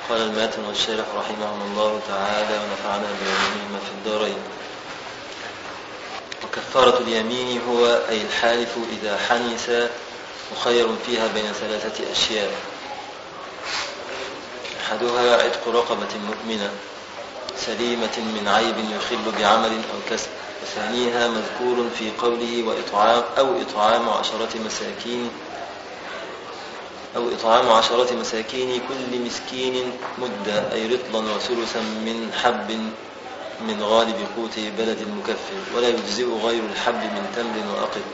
قال الماتن والشارح رحمهم الله تعالى ونفعنا بعلومهما في الدارين. وكفارة اليمين هو أي الحالف إذا حنس مخير فيها بين ثلاثة أشياء: أحدها عتق رقبة مؤمنة سليمة من عيب يخل بعمل أو كسب، وثانيها مذكور في قوله إطعام عشرة مساكين كل مسكين مدة، أي رطلا وثلثا من حب من غالب قوت بلد المكفر، ولا يجزئ غير الحب من تمر وأقط.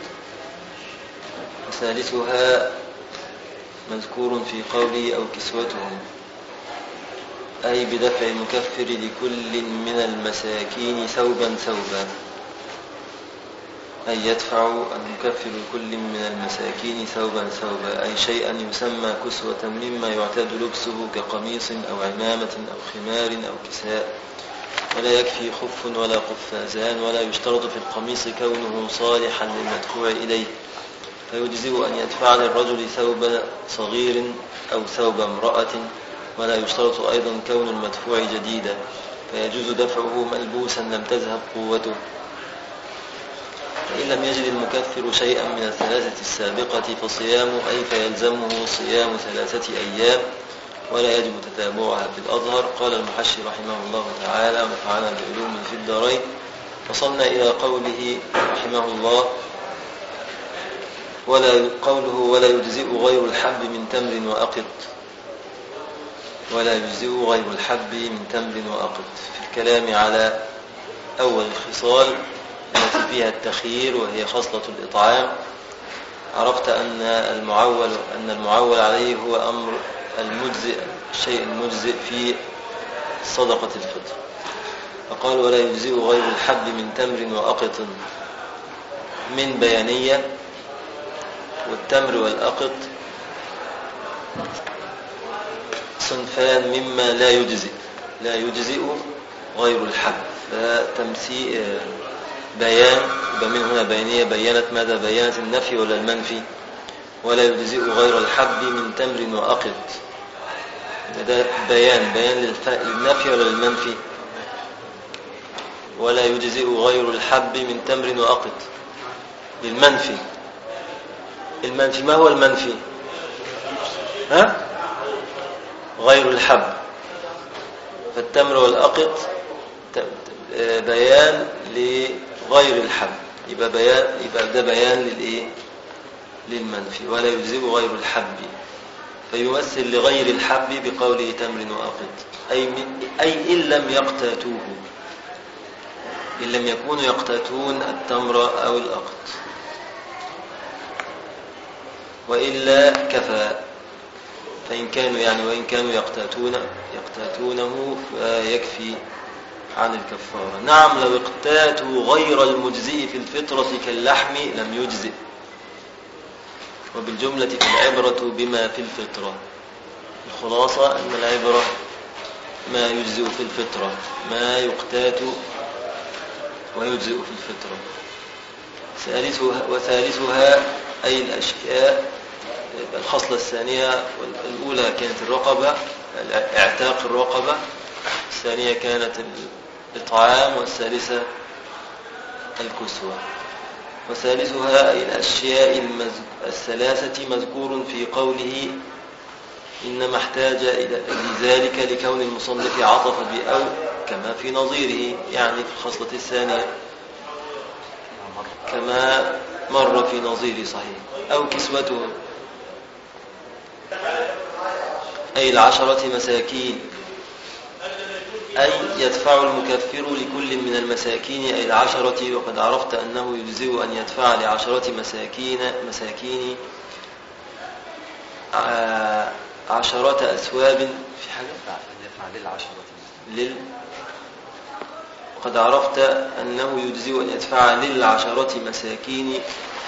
وثالثها مذكور في قوله أو كسوتهم، أي بدفع المكفر لكل من المساكين ثوبا، أي يدفع المكفر لكل من المساكين ثوبا، أي شيئا يسمى كسوة مما يعتاد لبسه كقميص أو عمامة أو خمار أو كساء، ولا يكفي خف ولا قفازان، ولا يشترط في القميص كونه صالحا للمدفوع إليه، فيجزئ أن يدفع للرجل ثوب صغير أو ثوب امرأة، ولا يشترط أيضا كون المدفوع جديدا، فيجوز دفعه ملبوسا لم تذهب قوته. فإن لم يجد المكفر شيئا من الثلاثة السابقة فصيامه، أي فيلزمه صيام 3 أيام، ولا يجب تتابعها في الأظهر. قال المحشي رحمه الله تعالى ونفعنا بعلوم في الدارين. وصلنا إلى قوله رحمه الله ولا يجزئ غير الحب من تمر وأقط. ولا يجزئ غير الحب من تمر وأقط في الكلام على أول الخصال التي فيها التخيير، وهي خصلة الإطعام. عرفت أن المعول عليه هو أمر الشيء المجزئ في صدقة الفطر. فقال ولا يجزئ غير الحب من تمر وأقط من بيانية، والتمر والأقط صنفان مما لا يجزئ غير الحب. فتمثيل بيان، ومن هنا بيانية بيّنت ماذا؟ بيّنت النفي ولا المنفي؟ ولا يجزئ غير الحب من تمر وأقط، ده بيان للنفي ولا للمنفي؟ ولا يجزئ غير الحب من تمر وأقط للمنفي. المنفي ما هو المنفي؟ غير الحب. فالتمر والأقط بيان لغير الحب، يبقى ده بيان للمنفي. ولا يجزئ غير الحب، فيمثل لغير الحب بقوله تمر وأقط، أي إن لم يقتاتوه، إن لم يكونوا يقتاتون التمر أو الأقط، وإلا كفى. فإن كانوا وإن كانوا يقتاتونه فيكفي عن الكفارة. نعم، لو اقتاتوا غير المجزئ في الفطرة كاللحم لم يجزئ. وبالجملة فالعبرة بما في الفطرة. الخلاصة أن العبرة ما يجزئ في الفطرة، ما يقتات ويجزئ في الفطرة. وثالثها أي الأشياء. الخصلة الثانية والأولى كانت الرقبة، اعتاق الرقبة، الثانية كانت الإطعام، والثالثة الكسوة. وثالثها أي الأشياء الثلاثة مذكور في قوله إنما احتاج إلى ذلك لكون المصنف عطف بأو كما في نظيره، يعني في الخصلة الثانية كما مر في نظيره صحيح. أو كسوتهم أي 10 مساكين، أي يدفع المكفر لكل من المساكين أي 10. وقد عرفت أنه يجزئ أن يدفع ل10 مساكين 10 أثواب في حاجة قد عرفت أنه يجزئ أن يدفع لل10 مساكين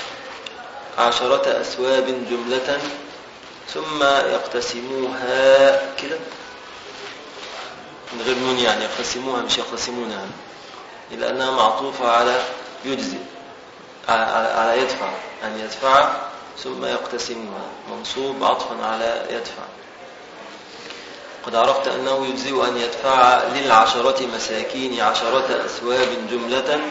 10 أثواب جملة، ثم يقتسموها كده من غير نون، يعني يقسموها مش يقسمونها، لأنها معطوفة على يجزئ، على يدفع، أن يدفع ثم يقتسمها، منصوب عطفا على يدفع. قد عرفت أنه يجزئ أن يدفع للعشرة مساكين 10 أثواب جملة.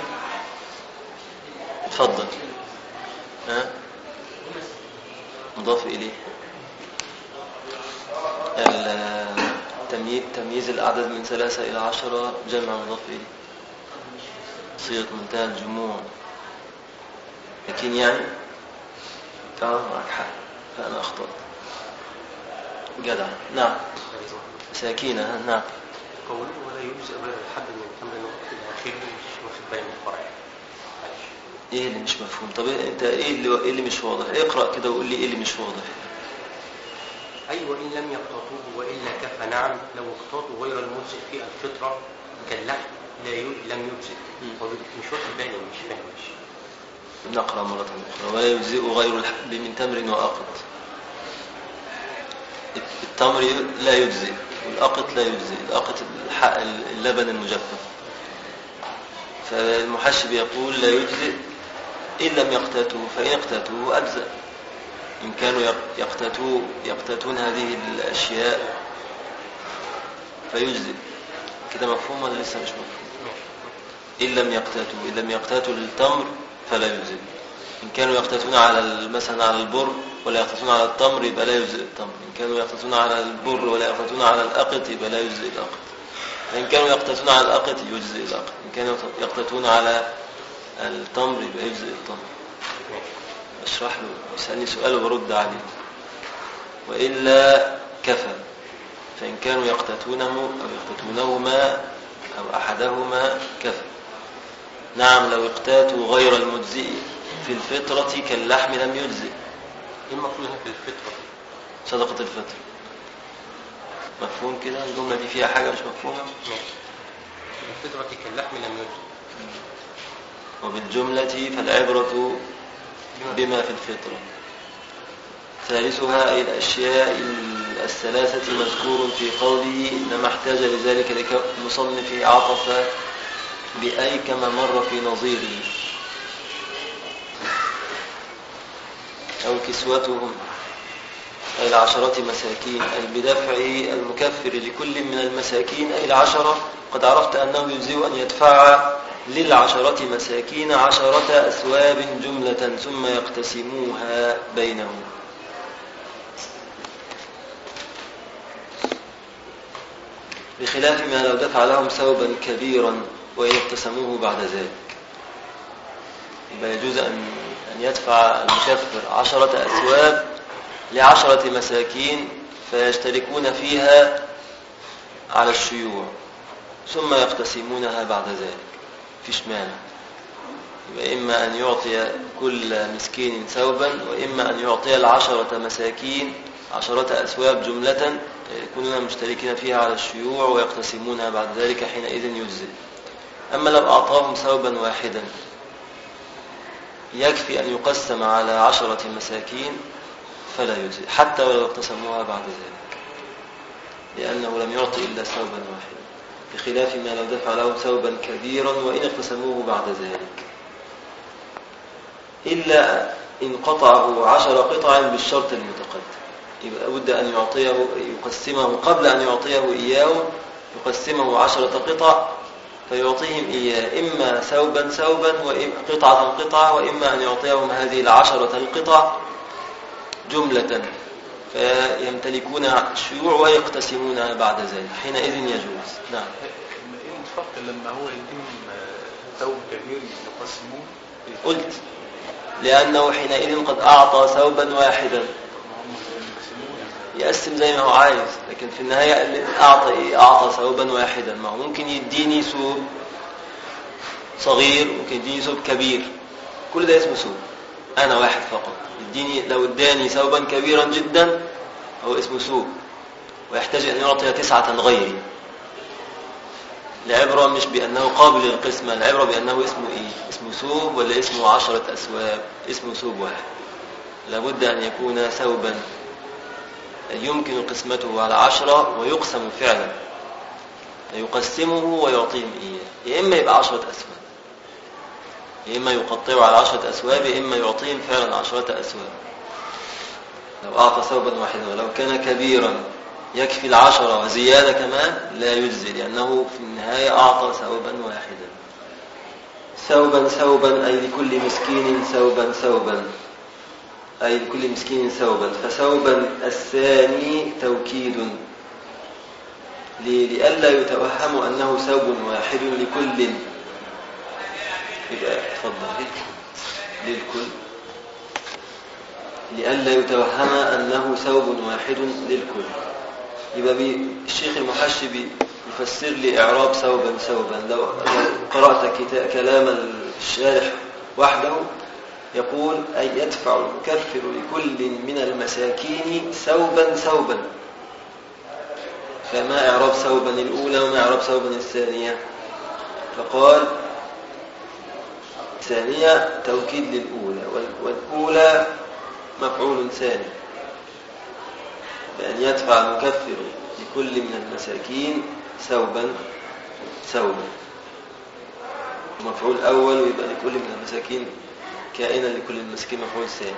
تفضل. ها؟ مضاف إليه تمييز الأعداد من 3 إلى 10 جمع مضاف إليه صيغة منتهى الجموع. لكن يعني معك حق فأنا أخطأت. جدع. نعم مساكين. نعم قوله ولا يجزئ غير الحد من تمر إلى آخره مش واخد بالي من الفرع. ايه اللي مش مفهوم؟ طب انت ايه اللي مش واضح؟ اقرأ كده وقول لي ايه اللي مش واضح. ايوه ان لم يقتطوه والا كفى. نعم لو اقتطوا غير المجزئ في الفطره كاللحم لم يجزئ. مش واخد بالي مش فاهم. نقرأ مرة أخرى. ولا يجزئ غير الحب من تمر وأقط. التمر لا يجزئ والأقط لا يجزئ. الأقط اللبن المجفف. فالمحشي يقول لا يجزئ إن لم يقتاتوه، فإن اقتاتوه أجزأ. إن كانوا يقتاتون هذه الأشياء فيجزئ. كده مفهوم ولا لسه مش مفهوم؟ إن لم يقتاتوا للتمر فلا يجزئ. إن كانوا يقتاتون مثلا على البر ولا يقتاتون على التمر يبقى لا يجزئ التمر. إن كانوا يقتاتون على البر ولا يقتاتون على الأقط يبقى لا يجزئ الأقط. إن كانوا يقتاتون على الأقط يجزئ الأقط. إن كانوا يقتاتون على التمر يبقى يجزئ التمر. اشرح له، يسألني سؤال وبرد عليه. وإلا كفى. فإن كانوا يقتاتونه أو يقتاتونهما أو أحدهما كفى. نعم لو اقتاتوا غير المجزئ في الفطرة كاللحم لم يجزئ. إيه المفروض هنا في الفطرة؟ صدقة الفطر. مفهوم كده؟ الجملة دي فيها حاجة مش مفهومة؟ الفطرة كاللحم لم يجزئ. وبالجملة فالعبرة بما في الفطرة. ثالثها أي الأشياء الثلاثة مذكور في قوله إنما احتاج لذلك لمصنف عطف بأي كما مر في نظيره أو كسوتهم أي 10 مساكين أي بدفع المكفر لكل من المساكين أي 10. قد عرفت أنه يجزئ أن يدفع لل10 مساكين 10 أثواب جملة ثم يقتسموها بينهم. بخلاف ما لو دفع لهم ثوبا كبيرا وإن اقتسموه بعد ذلك. يبقى يجوز أن يدفع المكفر 10 أثواب ل10 مساكين فيشتركون فيها على الشيوع ثم يقتسمونها بعد ذلك. فيش مانع. يبقى إما أن يعطي كل مسكين ثوبا وإما أن يعطي 10 مساكين 10 أثواب جملة يكونون مشتركين فيها على الشيوع ويقتسمونها بعد ذلك حينئذ يجزئ. أما لو أعطاهم ثوبا واحدا يكفي أن يقسم على 10 مساكين فلا يجزئ حتى ولو اقتسموها بعد ذلك لأنه لم يعطي إلا ثوبا واحدا. بخلاف ما لو دفع له ثوبا كبيرا وإن اقتسموه بعد ذلك إلا إن قطعه 10 قطع بالشرط المتقدم. يبقى بد أن يقسمه قبل أن يعطيه إياه يقسمه 10 قطع فيعطيهم إياه إما ثوبا وإما قطعة وإما أن يعطيهم هذه 10 القطع جملة فيمتلكون الشيوع ويقتسمونها بعد ذلك حينئذ يجوز. نعم. ايه الفرق لما هو يديهم ثوب كبير يقسموه؟ قلت لأنه حينئذ قد أعطى ثوبا واحدا يقسم زي ما هو عايز. لكن في النهاية أعطى ثوبا واحدا. ما هو ممكن يديني ثوب صغير ممكن يديني ثوب كبير كل ده اسمه ثوب. أنا واحد فقط لو اداني ثوبا كبيرا جدا هو اسمه ثوب ويحتاج أن يعطي 9 غيري. العبرة مش بأنه قابل للقسمة. العبرة بأنه اسمه إيه؟ اسمه ثوب ولا اسمه 10 أثواب؟ اسمه ثوب واحد. لابد أن يكون ثوبا يمكن قسمته على 10 ويقسم فعلا يقسمه ويعطيهم إياه. يا إما يبقى 10 أثواب يا إما يقطعه على 10 أثواب يا إما يعطيهم فعلا 10 أثواب. لو أعطى ثوبا واحدا ولو كان كبيرا يكفي 10 وزيادة كمان لا يجزي، لأنه في النهاية أعطى ثوبا واحدا. ثوبا ثوبا أي لكل مسكين ثوبا ثوبا، أي لكل مسكين ثوبا. فثوبا الثاني توكيد لئلا يتوهم أنه ثوب واحد لكل. يبقى تفضل للكل، لئلا يتوهم أنه ثوب واحد للكل. يبقى الشيخ المحشي يفسر لي إعراب ثوبا ثوبا. لو قرأت كلام الشارح وحده يقول أي يدفع المكفر لكل من المساكين ثوبا ثوبا. فما إعراب ثوبا الأولى وما إعراب ثوبا الثانية؟ فقال الثانية توكيد للأولى، والأولى مفعول ثاني، بأن يدفع المكفر لكل من المساكين ثوبا ثوبا. مفعول أول ويبقى لكل من المساكين كائنا لكل المساكين مفعول ثاني.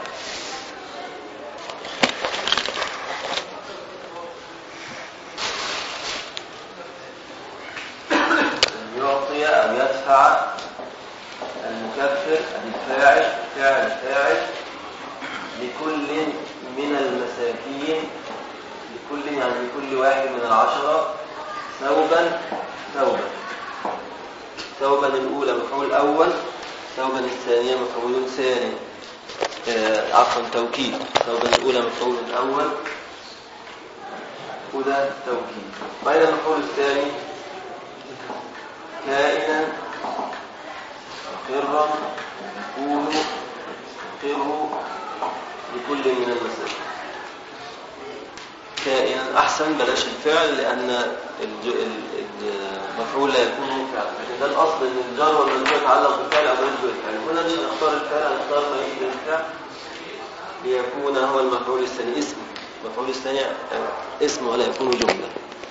يعطي أو يدفع المكفر الفاعل فاعل لكل من المساكين، لكل يعني لكل واحد من 10 ثوبا ثوبا. ثوبا الأولى مفعول أول، ثوبا الثانية مفعول ثاني، عفوا توكيد. ثوبا الأولى مفعول أول وده توكيد. بين المفعول الثاني كائنا قرا يكون قر لكل من المساكين. كائنا أحسن بلاش الفعل، لأن المفعول لا يكون فعلا، لكن ده الأصل أن الجر والمجرور يتعلق بالفعل أو يشبه الفعل. هنا مش هنختار الفعل، هنختار ما يشبه الفعل ليكون هو المفعول الثاني اسم. المفعول الثاني اسم ولا يكون جملة.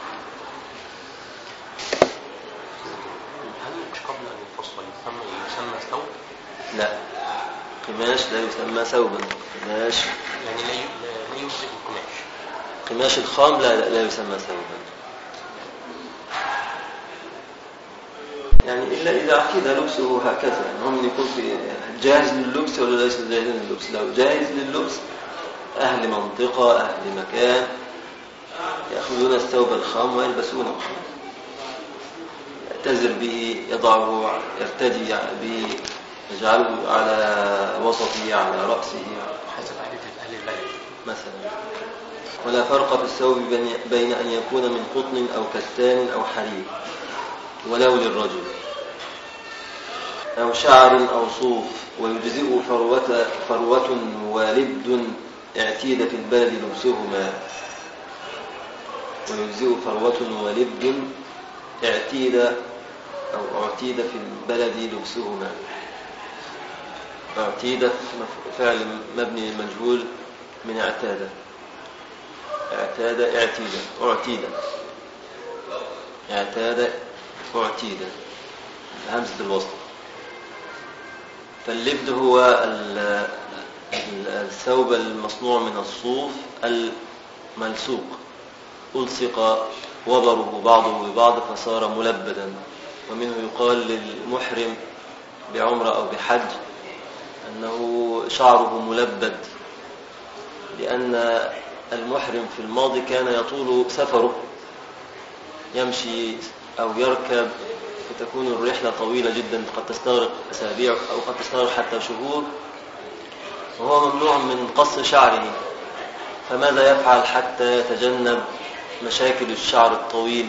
هل مش قبل أن يفصل يسمى ثوب؟ لا، قماش لا يسمى ثوبا. قماش يعني لا يجزئ القماش. قماش الخام لا يسمى ثوبا، يعني إلا إذا أكيد لبسه هكذا، المهم يكون في جاهز لللبس ولا ليس جاهز لللبس. لو جاهز لللبس أهل منطقة أهل مكان يأخذون الثوب الخام ويلبسونه، يعتذر به، يضعه، يرتدي به، يجعله على وسطه على رأسه حسب عادة أهل البلد مثلا. ولا فرق في الثوب بين أن يكون من قطن أو كتان أو حرير ولو للرجل، أو شعر أو صوف. ويجزئ فروة والد اعتيد في البلد لبسهما. ويجزئ فروة والد اعتيد أو اعتيد في البلد لبسهما. اعتيد فعل مبني للمجهول من اعتاد. اعتاد اعتيد همزة الوصل. فاللبد هو الثوب المصنوع من الصوف الملصوق، ألصق وبره بعضه ببعض فصار ملبدا. ومنه يقال للمحرم بعمرة أو بحج أنه شعره ملبد، لأن المحرم في الماضي كان يطول سفره، يمشي أو يركب، فتكون الرحلة طويلة جدا، قد تستغرق أسابيع أو قد تستغرق حتى شهور، وهو ممنوع من قص شعره. فماذا يفعل حتى يتجنب مشاكل الشعر الطويل؟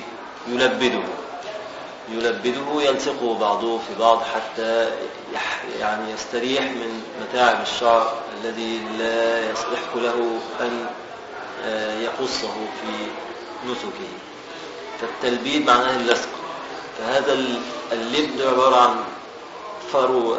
يلبده يلصقه بعضه في بعض حتى يعني يستريح من متاعب الشعر الذي لا يصلح له أن يقصه في نسكه. فالتلبيد معناه اللصق. فهذا اللبد عبارة عن فرو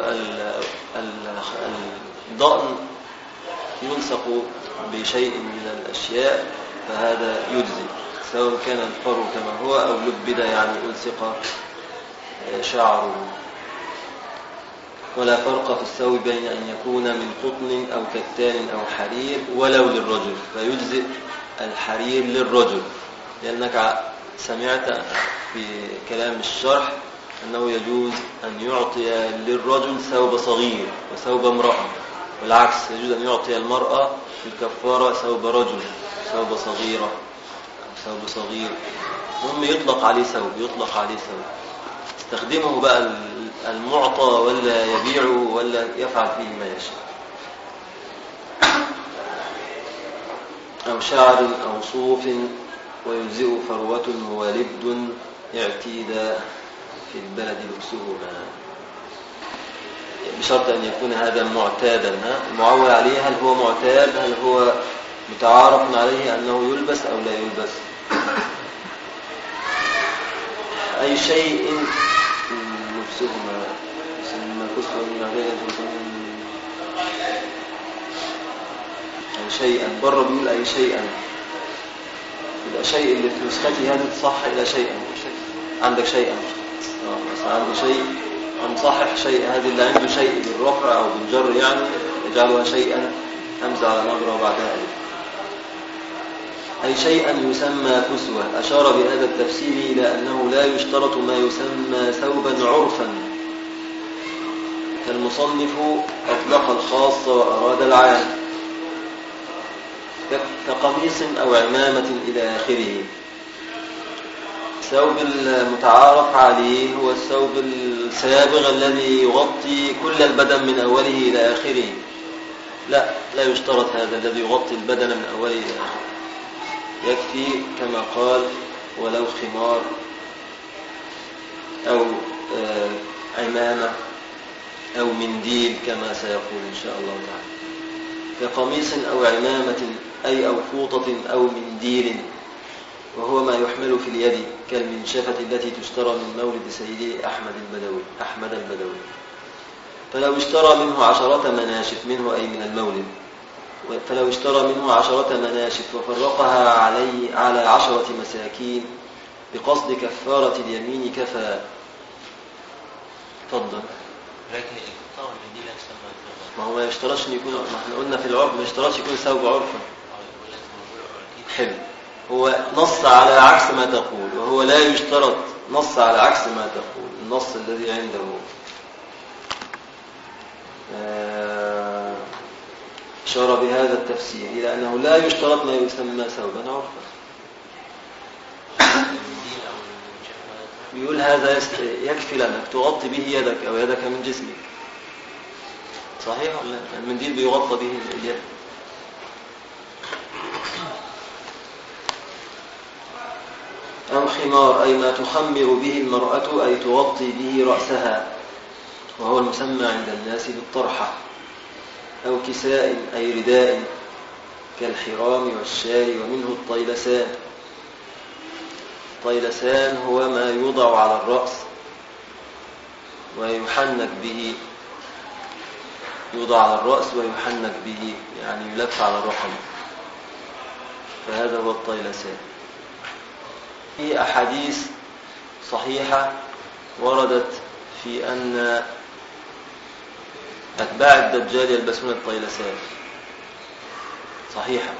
الضأن يلصق بشيء من الأشياء، فهذا يجزي سواء كان الفرو كما هو أو لبد يعني ألصق شعره. ولا فرق في الثوب بين أن يكون من قطن أو كتان أو حرير ولو للرجل. فيجزئ الحرير للرجل، لأنك سمعت في كلام الشرح أنه يجوز أن يعطي للرجل ثوب صغير وثوب امرأة، والعكس يجوز أن يعطي المرأة في الكفارة ثوب رجل، ثوب صغيرة أو ثوب صغير، المهم يطلق عليه ثوب. استخدمه بقى المعطى ولا يبيعه ولا يفعل فيه ما يشاء. أو شعر أو صوف ويجزئ فروة وولد اعتيد في البلد لبسهما، بشرط أن يكون هذا معتادا. المعول عليه هل هو معتاد، هل هو متعارف عليه أنه يلبس أو لا يلبس. أي شيء لبسهما يسمى كسوة من غير أي شيئا، بره بيقول أي شيئا، يبقى شيء اللي في نسختي هذه تصح إلى شيئا. عندك شيئا مثلا عنده شيء نصحح شيء، هذه اللي عنده شيء بالرفع أو بالجر يعني يجعلها شيئا همزة على نبرة وبعدها ألف. أي شيئا يسمى كسوة. أشار بهذا التفسير إلى أنه لا يشترط ما يسمى ثوبا عرفا، فالمصنف أطلق الخاص وأراد العام، كقميص أو عمامة إلى آخره. الثوب المتعارف عليه هو الثوب السابغ الذي يغطي كل البدن من أوله إلى آخره. لا يشترط هذا الذي يغطي البدن من أوله إلى آخره، يكفي كما قال ولو خمار أو عمامة أو منديل كما سيقول إن شاء الله تعالى. كقميص أو عمامة أي أو فوطة أو منديل، وهو ما يحمل في اليد كالمنشفة التي تشترى من مولد سيدي أحمد البدوي. فلو اشترى منه 10 مناشف منه أي من المولد، فلو اشترى منه 10 مناشف وفرقها على 10 مساكين بقصد كفارة اليمين كفى. تفضل. لكن الإقطاع والمنديل أكثر ما هو ما يشترطش ان يكون، ما احنا قلنا في العرف ما يشترطش يكون ثوب عرفا. حلو، هو نص على عكس ما تقول، وهو لا يشترط نص على عكس ما تقول. النص الذي عنده أشار بهذا التفسير إلى أنه لا يشترط ما يسمى ثوبا عرفا. يقول هذا يكفي لأنك تغطي به يدك أو يدك من جسمك، صحيح ولا لا؟ المنديل بيغطى به اليد. أو خمار أي ما تخمر به المرأة أي تغطي به رأسها، وهو المسمى عند الناس بالطرحة. أو كساء أي رداء كالحرام والشال، ومنه الطيلسان. الطيلسان هو ما يوضع على الرأس ويحنك به، يوضع على الرأس ويحنك به، يعني يلف على الرحم، فهذا هو الطيلسان. في أحاديث صحيحة وردت في أن أتباع الدجال يلبسون الطيلسان، صحيحة.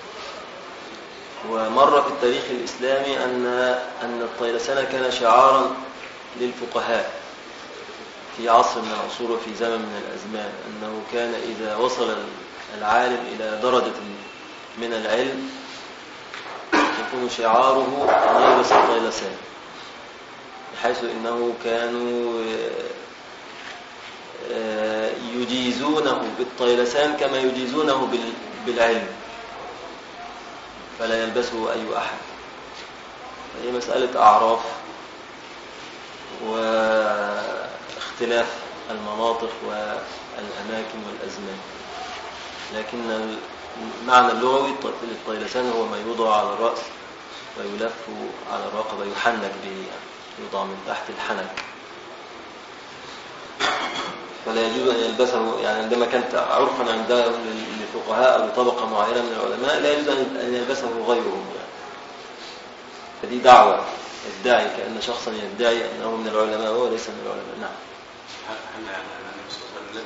ومر في التاريخ الإسلامي أن الطيلسان كان شعارا للفقهاء في عصر من العصور وفي زمن من الأزمان، أنه كان إذا وصل العالم إلى درجة من العلم يكون شعاره أن يلبس الطيلسان، بحيث أنه كانوا يجيزونه بالطيلسان كما يجيزونه بالعلم، فلا يلبسه أي أحد. فهي مسألة أعراف واختلاف المناطق والأماكن والأزمان، لكن المعنى اللغوي للطيلسان هو ما يوضع على الرأس ويلف على الرقبة، يحنك به، يعني يوضع من تحت الحنك، فلا يجوز أن يلبسه. يعني عندما كانت عرفا عندهم للفقهاء أو لطبقة معينة من العلماء لا يجوز أن يلبسه غيرهم، يعني فدي دعوة يدعي كأن شخصا يدعي أنه من العلماء وهو ليس من العلماء. نعم.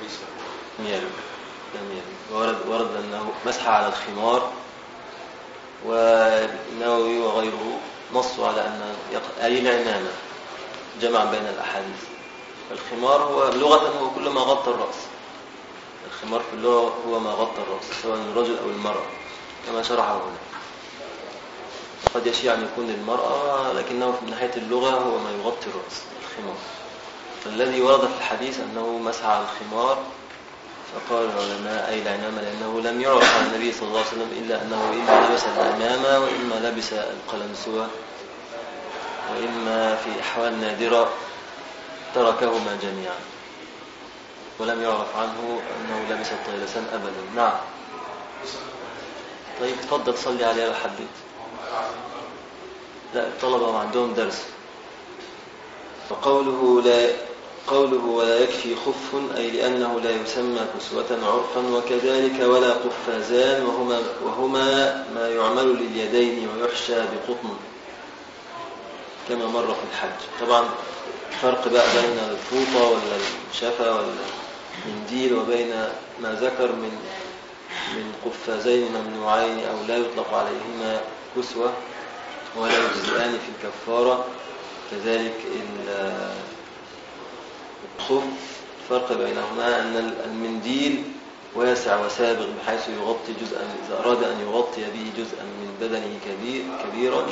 لم يرد ورد أنه مسح على الخمار والنووي وغيره نصوا على أن أي العمامة جمع بين الأحاديث. الخمار هو لغة هو كل ما غطى الرأس. الخمار في اللغة هو ما غطى الرأس سواء الرجل أو المرأة كما شرحه هنا. قد يشيع أن يكون المرأة لكنه من ناحية اللغة هو ما يغطي الرأس الخمار. فالذي ورد في الحديث أنه مسح على الخمار فقال العلماء أي العمامة لأنه لم يعرف عن النبي صلى الله عليه وسلم إلا أنه إما لبس العمامة وإما لبس القلنسوة وإما في أحوال نادرة تركهما جميعا ولم يعرف عنه أنه لبس الطيلسان أبدا. نعم. طيب تفضل تصلي عليها لو حبيت. لا الطلبة عندهم درس. قوله ولا يكفي خف أي لأنه لا يسمى كسوة عرفا وكذلك ولا قفازان وهما ما يعمل لليدين ويحشى بقطن كما مر في الحج. طبعا فرق بقى بين الفوطة ولا الشفة ولا المنديل وبين ما ذكر من قفازين ممنوعين أو لا يطلق عليهما كسوة ولا يجزئان في الكفارة. كذلك الخف فرق بينهما أن المنديل واسع وسابغ بحيث يغطي جزءا إذا أراد أن يغطي به جزءا من بدنه كبيرا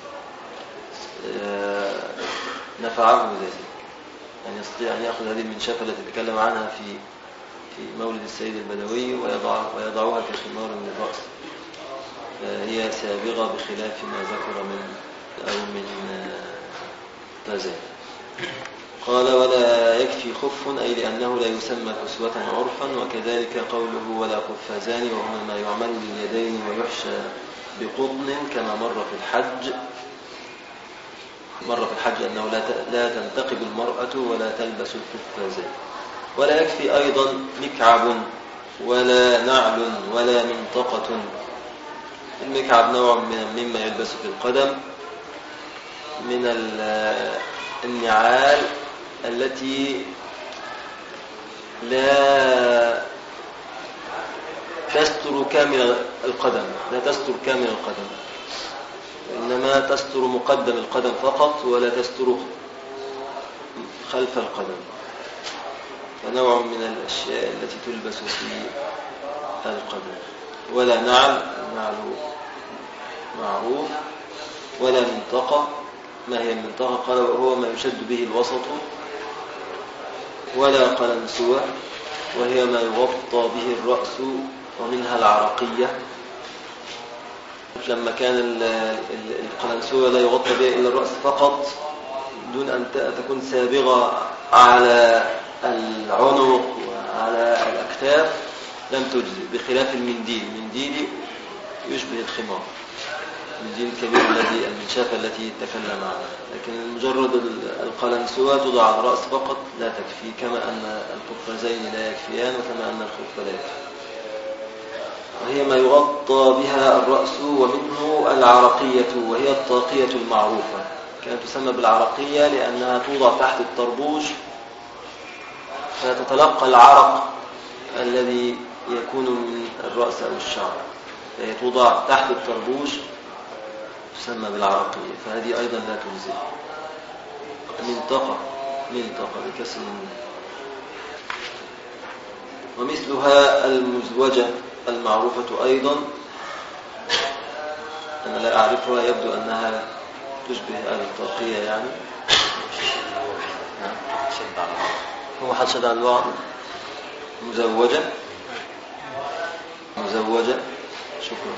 نفعه ذلك. يعني يستطيع أن يأخذ هذه المنشفة التي تكلم عنها في مولد السيد البدوي ويضعها كخمار للرأس. هي سابغة بخلاف ما ذكر من فازان. قال ولا يكفي خف أي لأنه لا يسمى كسوة عرفا وكذلك قوله ولا قفازان وهما ما يعمل لليدين ويحشى بقطن كما مر في الحج أنه لا تنتقب المرأة ولا تلبس القفازان. ولا يكفي أيضا مكعب ولا نعل ولا منطقة. المكعب نوع مما يلبس في القدم من النعال التي لا تستر كامل القدم إنما تستر مقدم القدم فقط ولا تستر خلف القدم. فنوع من الأشياء التي تلبس في القدم. ولا نعل معروف ولا منطقة. ما هي المنطقة؟ قال وهو ما يشد به الوسط. ولا قلنسوة وهي ما يغطى به الرأس ومنها العرقية. لما كان القلنسوة لا يغطى بها إلا الرأس فقط دون أن تكون سابغة على العنق وعلى الأكتاف لم تجزي بخلاف المنديل يشبه الخمار المنديل الكبير المنشافة التي تكلم عنها. لكن مجرد القلنسوة توضع على الرأس فقط لا تكفي كما أن القفازين لا يكفيان وكما أن الخف لا يكفي. وهي ما يغطى بها الرأس ومنه العرقية وهي الطاقية المعروفة. كانت تسمى بالعرقية لأنها توضع تحت الطربوش فتتلقى العرق الذي يكون من الرأس أو الشعر. فهي توضع تحت الطربوش تسمى بالعرقية. فهذه أيضا لا تجزئ. منطقة بكسر ومثلها المزوجة المعروفة أيضا أنا لا أعرفها يبدو أنها تشبه الطاقية يعني. هو حد شد على الوعد. مزوجة شكرا.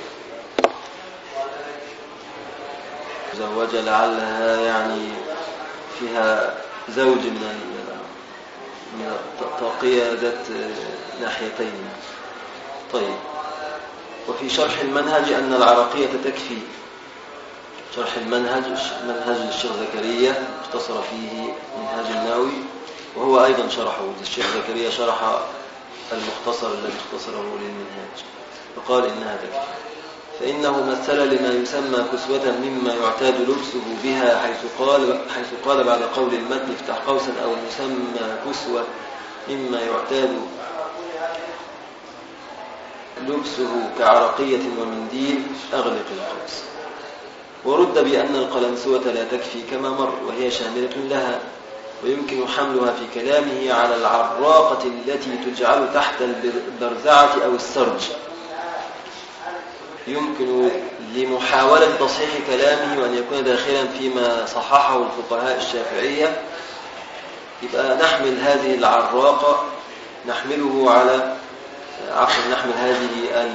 مزوجة لعلها يعني فيها زوج من الطاقية ذات ناحيتين. طيب. وفي شرح المنهج أن العرقية تكفي. شرح المنهج منهج الشيخ زكريا اختصر فيه منهج النووي وهو أيضا شرحه. الشيخ زكريا شرح المختصر الذي اختصره للمنهاج فقال إنها تكفي. فإنه مثل لما يسمى كسوة مما يعتاد لبسه بها حيث قال بعد قول المتن افتح قوسا أو يسمى كسوة مما يعتاد لبسه كعرقية ومنديل أغلق القوس. ورد بأن القلنسوة لا تكفي كما مر وهي شاملة لها، ويمكن حملها في كلامه على العراقة التي تجعل تحت البرزعة أو السرج. يمكن لمحاولة تصحيح كلامه وأن يكون داخلا فيما صححه الفقهاء الشافعية، يبقى نحمل هذه العراقة نحمل هذه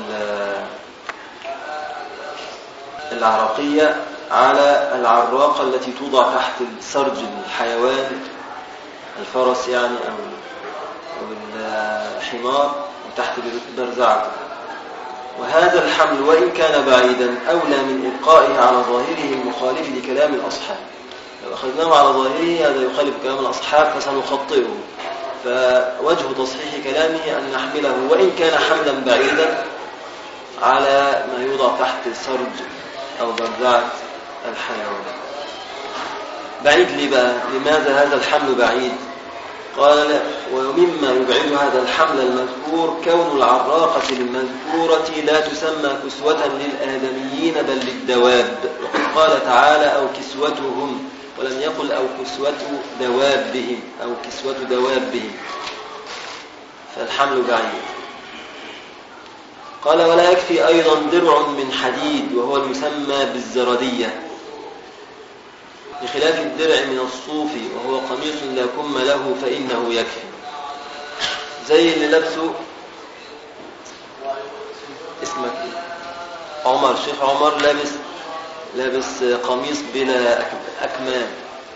العرقية على العراقة التي توضع تحت السرج الحيوان، الفرس يعني أو الحمار، تحت البرزعة. وهذا الحمل وإن كان بعيدا أولى من إبقائه على ظاهره المخالف لكلام الأصحاب. لو أخذناه على ظاهره هذا يخالف كلام الأصحاب فسنخطئه، فوجه تصحيح كلامه أن نحمله وإن كان حملا بعيدا على ما يوضع تحت السرج أو برزعة الحيوان. بعيد ليه بقى؟ لماذا هذا الحمل بعيد؟ قال: ومما يبعد هذا الحمل المذكور كون العراقة المذكورة لا تسمى كسوة للآدميين بل للدواب، وقد قال تعالى: أو كسوتهم، ولم يقل أو كسوة دوابهم أو كسوة دوابهم، فالحمل بعيد. قال: ولا يكفي أيضا درع من حديد وهو المسمى بالزردية، بخلاف الدرع من الصوف وهو قميص لا كم له فإنه يكفي. زي اللي لبسه اسمك عمر، شيخ عمر لابس قميص بلا أكمام،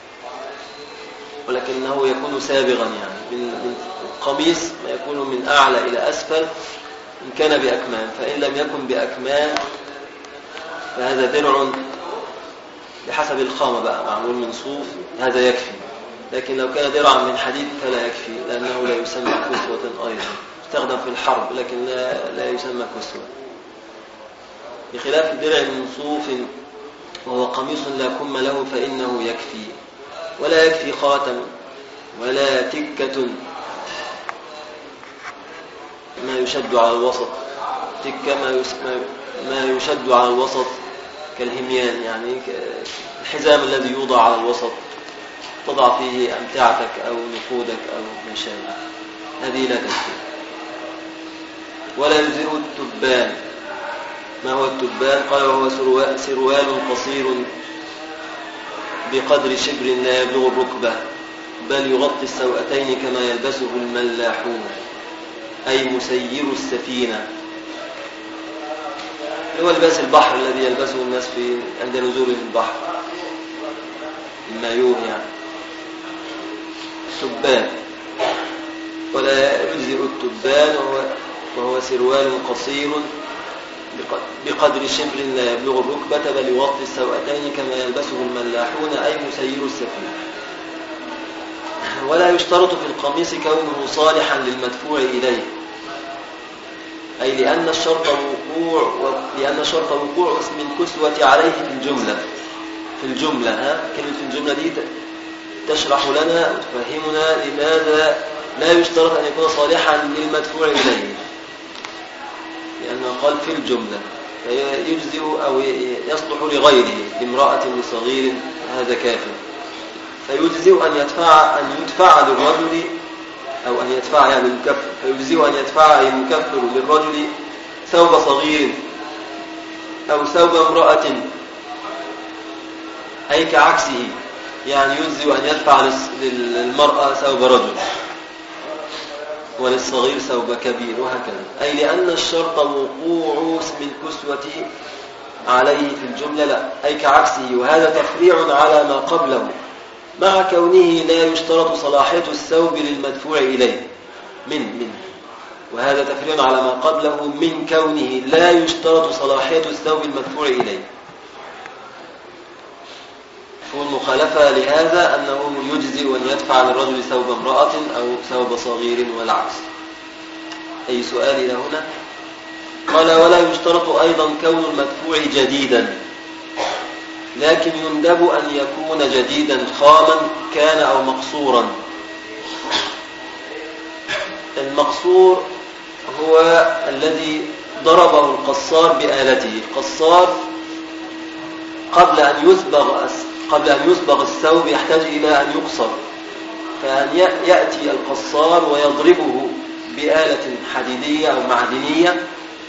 ولكنه يكون سابغا، يعني القميص ما يكون من أعلى إلى أسفل إن كان بأكمام، فإن لم يكن بأكمام فهذا درع بحسب الخامة بقى، معمول من صوف، هذا يكفي. لكن لو كان درعا من حديد فلا يكفي، لأنه لا يسمى كسوة أيضا، يستخدم في الحرب لكن لا يسمى كسوة. بخلاف الدرع من صوف وهو قميص لا كم له فإنه يكفي. ولا يكفي خاتم ولا تكة ما يشد على الوسط، تكة ما يشد على الوسط كالهميان، يعني الحزام الذي يوضع على الوسط تضع فيه أمتعتك أو نقودك أو ما شابه، هذه لا تكفي. ولا يجزئ التبان. ما هو التبان؟ قال: وهو سروال قصير بقدر شبر لا يبلغ الركبة، بل يغطي السوأتين كما يلبسه الملاحون، أي مسير السفينة، هو لباس البحر الذي يلبسه الناس عند نزولهم البحر، المايوه يعني، التبان. ولا يجزئ التبان وهو سروال قصير بقدر شبر لا يبلغ الركبة، بل يغطي السوأتين كما يلبسه الملاحون، أي مسير السفينة. ولا يشترط في القميص كونه صالحا للمدفوع إليه، أي لأن الشرط وقوع اسم الكسوة عليه في الجملة. كلمة في الجملة دي تشرح لنا وتفهمنا لماذا لا يشترط أن يكون صالحا للمدفوع إليه، لأنه قال في الجملة، فيجزئ أو يصلح لغيره، لامرأة لصغير، هذا كافر. فيجزئ أن يدفع للرجل، أو أن يدفع يعني المكفر، فيجزئ أن يدفع المكفر للرجل ثوب صغير أو ثوب امرأة، أي كعكسه، يعني يجزئ أن يدفع للمرأة ثوب رجل وللصغير ثوب كبير، وهكذا. أي لأن الشرط وقوع اسم الكسوة عليه في الجملة، لا، أي كعكسه، وهذا تفريع على ما قبله، مع كونه لا يشترط صلاحية الثوب للمدفوع إليه وهذا تفريع على ما قبله من كونه لا يشترط صلاحية الثوب المدفوع إليه. والمخالفة لهذا أنه يجزئ أن يدفع للرجل ثوب امرأة أو ثوب صغير والعكس. أي سؤال إلى هنا؟ قال: ولا يشترط أيضا كون المدفوع جديدا، لكن يندب أن يكون جديدا خاما كان أو مقصورا. المقصور هو الذي ضربه القصار بآلته. القصار قبل أن يصبغ الثوب يحتاج إلى أن يقصر، فأن يأتي القصار ويضربه بآلة حديدية أو معدنية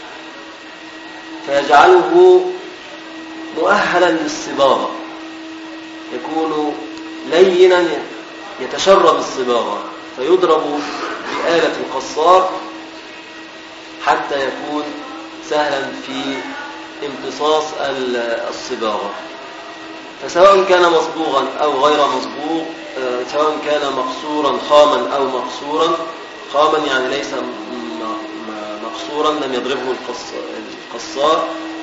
فيجعله مؤهلا للصباغة، يكون لينا يتشرب الصباغة، فيضرب بآلة القصار حتى يكون سهلا في امتصاص الصباغة. فسواء كان مصبوغا أو غير مصبوغ، سواء كان مقصورا خاما أو مقصورا، خاما يعني ليس مقصورا لم يضربه القصار،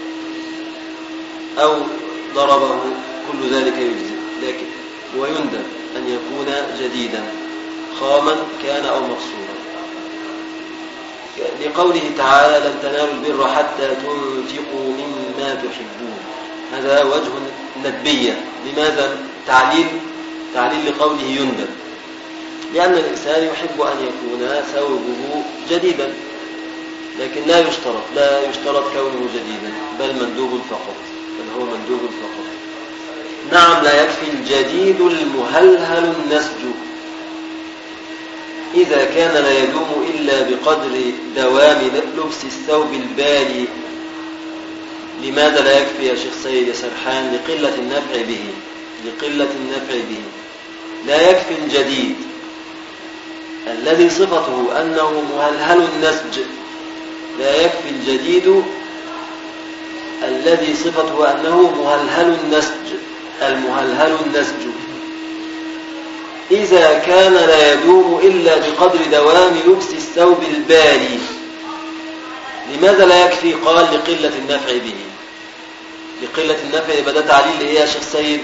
أو ضربه، كل ذلك يجزي، لكن ويندب أن يكون جديدا خاما كان أو مقصورا، لقوله تعالى: لن تنالوا البر حتى تنفقوا مما تحبون. هذا وجه ندبية. لماذا تعليل لقوله يندب؟ لأن الإنسان يحب أن يكون ثوبه جديدا، لكن لا يشترط كونه جديدا، بل مندوب فقط، بل هو مندوب فقط. نعم، لا يكفي الجديد المهلهل النسج إذا كان لا يدوم إلا بقدر دوام لبس الثوب البالي. لماذا لا يكفي يا شيخ سيد يا سرحان؟ لقلة النفع به. لا يكفي الجديد الذي صفته أنه مهلهل النسج، لا يكفي الجديد الذي صفته أنه المهلهل النسج إذا كان لا يدوم إلا بقدر دوام لبس الثوب البالي. لماذا لا يكفي؟ قال لقلة النفع به. لقلة النفع، يبقى ده تعليل إيه يا شيخ سيد؟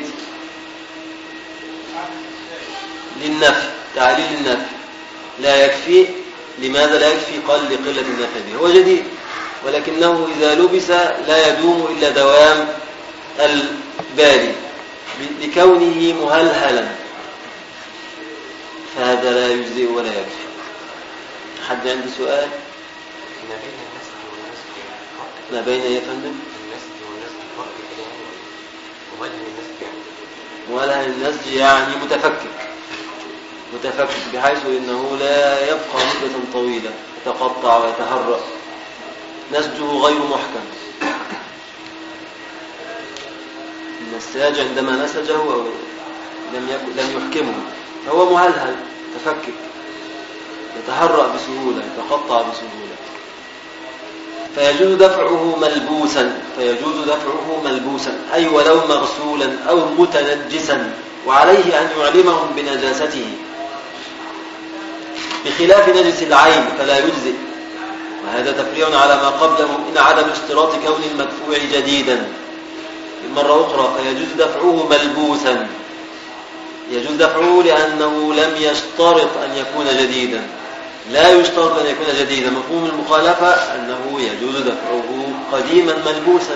للنفع، تعليل النفع. لا يكفي. لماذا لا يكفي؟ قال لقلة النفع به. هو جديد، ولكنه إذا لبس لا يدوم إلا دوام البالي لكونه مهلهلا، فهذا لا يجزئ ولا يكفي. حد عنده سؤال؟ ما بين النسج والنسج فرق. ما بين يا فندم؟ النسج والنسج فرق كده يعني. مهلهل النسج يعني. مهلهل النسج يعني متفكك بحيث إنه لا يبقى مدة طويلة، يتقطع ويتهرأ، نسجه غير محكم. النساج عندما نسجه أو لم يحكمه فهو مهلهل متفكك، يتهرأ بسهولة، يتقطع بسهولة، فيجوز دفعه ملبوسا أي ولو مغسولا أو متنجسا، وعليه أن يعلمهم بنجاسته، بخلاف نجس العين فلا يجزئ. وهذا تفريع على ما قبله من عدم اشتراط كون المدفوع جديدا. مرة أخرى فيجوز دفعه ملبوسا، يجوز دفعه لأنه لم يشترط أن يكون جديدا، لا يشترط أن يكون جديدا. مفهوم المخالفة أنه يجوز دفعه قديما ملبوسا،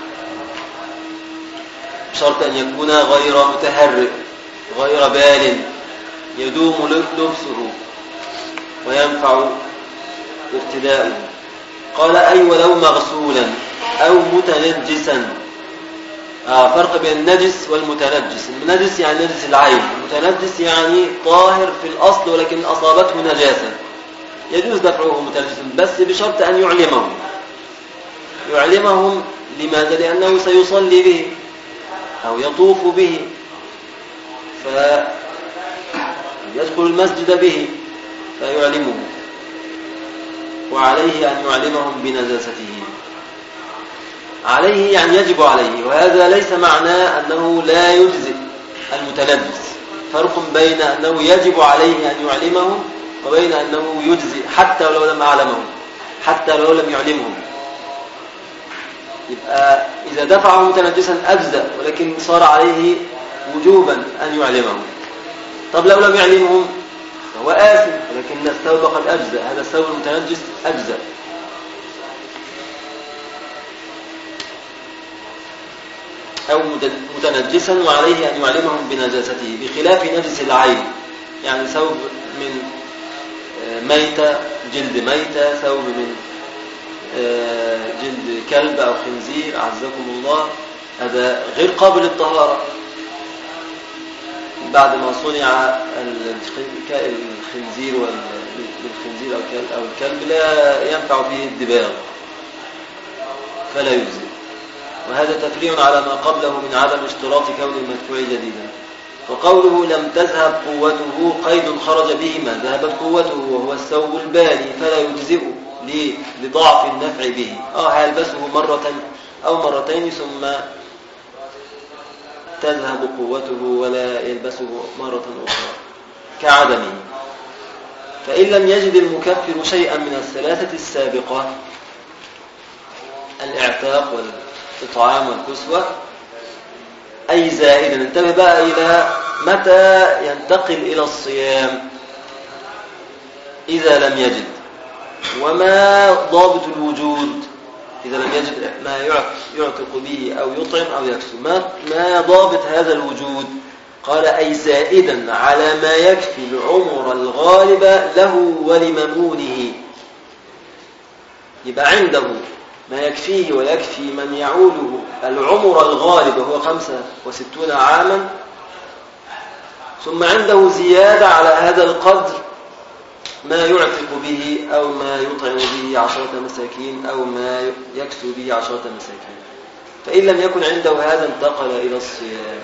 بشرط أن يكون غير متهرئ غير بال، يدوم لبسه وينفع ارتداؤه. قال أي ولو مغسولا أو متنجسا. فرق بين النجس والمتنجس. النجس يعني نجس العين، المتنجس يعني طاهر في الأصل ولكن أصابته نجاسة، يجوز دفعه متنجسا بس بشرط أن يعلمهم. لماذا؟ لأنه سيصلي به أو يطوف به فيدخل المسجد به فيعلمه، وعليه أن يعلمهم بنجاسته. عليه يعني يجب عليه، وهذا ليس معناه أنه لا يجزئ المتلبس. فرق بين أنه يجب عليه أن يعلمهم وبين أنه يجزئ حتى لو لم يعلمهم. يبقى إذا دفعه متنجسا أجزأ، ولكن صار عليه وجوبا أن يعلمهم. طب لو لم يعلمهم فهو آثم، ولكن الثوب قد أجزأ، هذا الثوب المتنجس أجزأ. أو متنجسا وعليه أن يعلمهم بنجاسته، بخلاف نجس العين، يعني ثوب من ميتة، جلد ميتة، ثوب من جلد كلب أو خنزير أعزكم الله، هذا غير قابل للطهارة بعد ما صنع الخنزير أو الكلب لا ينفع فيه الدباغ فلا يجزي. وهذا تفريع على ما قبله من عدم اشتراط كون المدفوع جديدا. وقوله لم تذهب قوته قيد خرج به ما ذهبت قوته وهو الثوب البالي فلا يجزئه لضعف النفع به. هيلبسه مرة أو مرتين ثم تذهب قوته ولا يلبسه مرة أخرى كعدمه. فإن لم يجد المكفر شيئا من الثلاثة السابقة الإعتاق والإطعام والكسوة أي زائدا، انتبه بقى إلى متى ينتقل إلى الصيام إذا لم يجد، وما ضابط الوجود إذا لم يجد ما يعتق به أو يطعم أو يكسو، ما ضابط هذا الوجود؟ قال أي زائدا على ما يكفي العمر الغالب له ولممونه. يبقى عنده ما يكفيه ويكفي من يعوله العمر الغالب وهو 65 عاما، ثم عنده زيادة على هذا القدر ما يعتق به أو ما يطعم به 10 مساكين أو ما يكسو به 10 مساكين. فإن لم يكن عنده هذا انتقل إلى الصيام.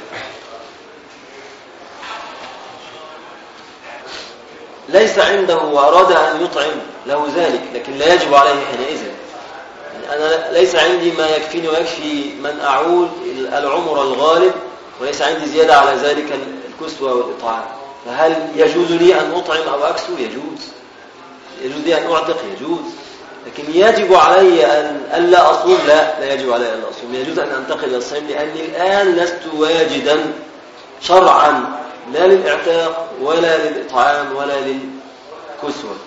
ليس عنده وأراد أن يطعم له ذلك، لكن لا يجب عليه حينئذ. أنا ليس عندي ما يكفيني ويكفي من أعول العمر الغالب، وليس عندي زيادة على ذلك الكسوة والإطعام، فهل يجوز لي أن أطعم أو أكسو؟ يجوز لي أن أعتق؟ يجوز. لكن يجب علي أن لا أصوم؟ لا يجب علي أن لا أصوم. يجوز أن أنتقل إلى الصيام لأني الآن لست واجدا شرعا لا للإعتاق ولا للإطعام ولا للكسوة،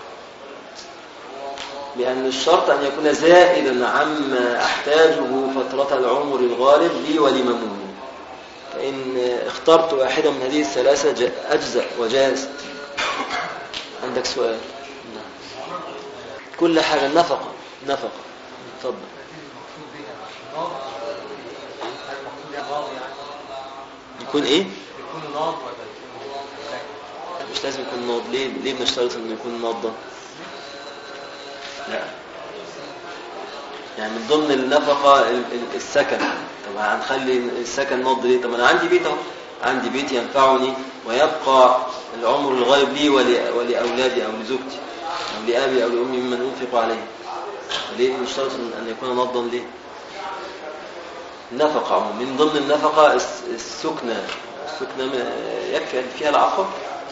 لأن الشرط أن يكون زائدا عما أحتاجه فترة العمر الغالب لي ولمموني. فإن اخترت واحدة من هذه الثلاثة أجزأ وجاز. عندك سؤال؟ كل حاجة نفقة. تفضل. يكون إيه؟ يكون ناض ولا مش لازم يكون ناض. ليه بنشترط انه يكون ناض ده؟ لا، يعني من ضمن النفقة السكن. طب هنخلي السكن ناض ليه؟ طب انا عندي بيت اهو، عندي بيت ينفعني ويبقى العمر الغالب لي ولأولادي أو لزوجتي أو لأبي أو لأمي ممن أنفق عليه. ليه نشترط أن يكون ناضا؟ ليه؟ النفقة عموما من ضمن النفقة السكنة يكفي فيها العفو.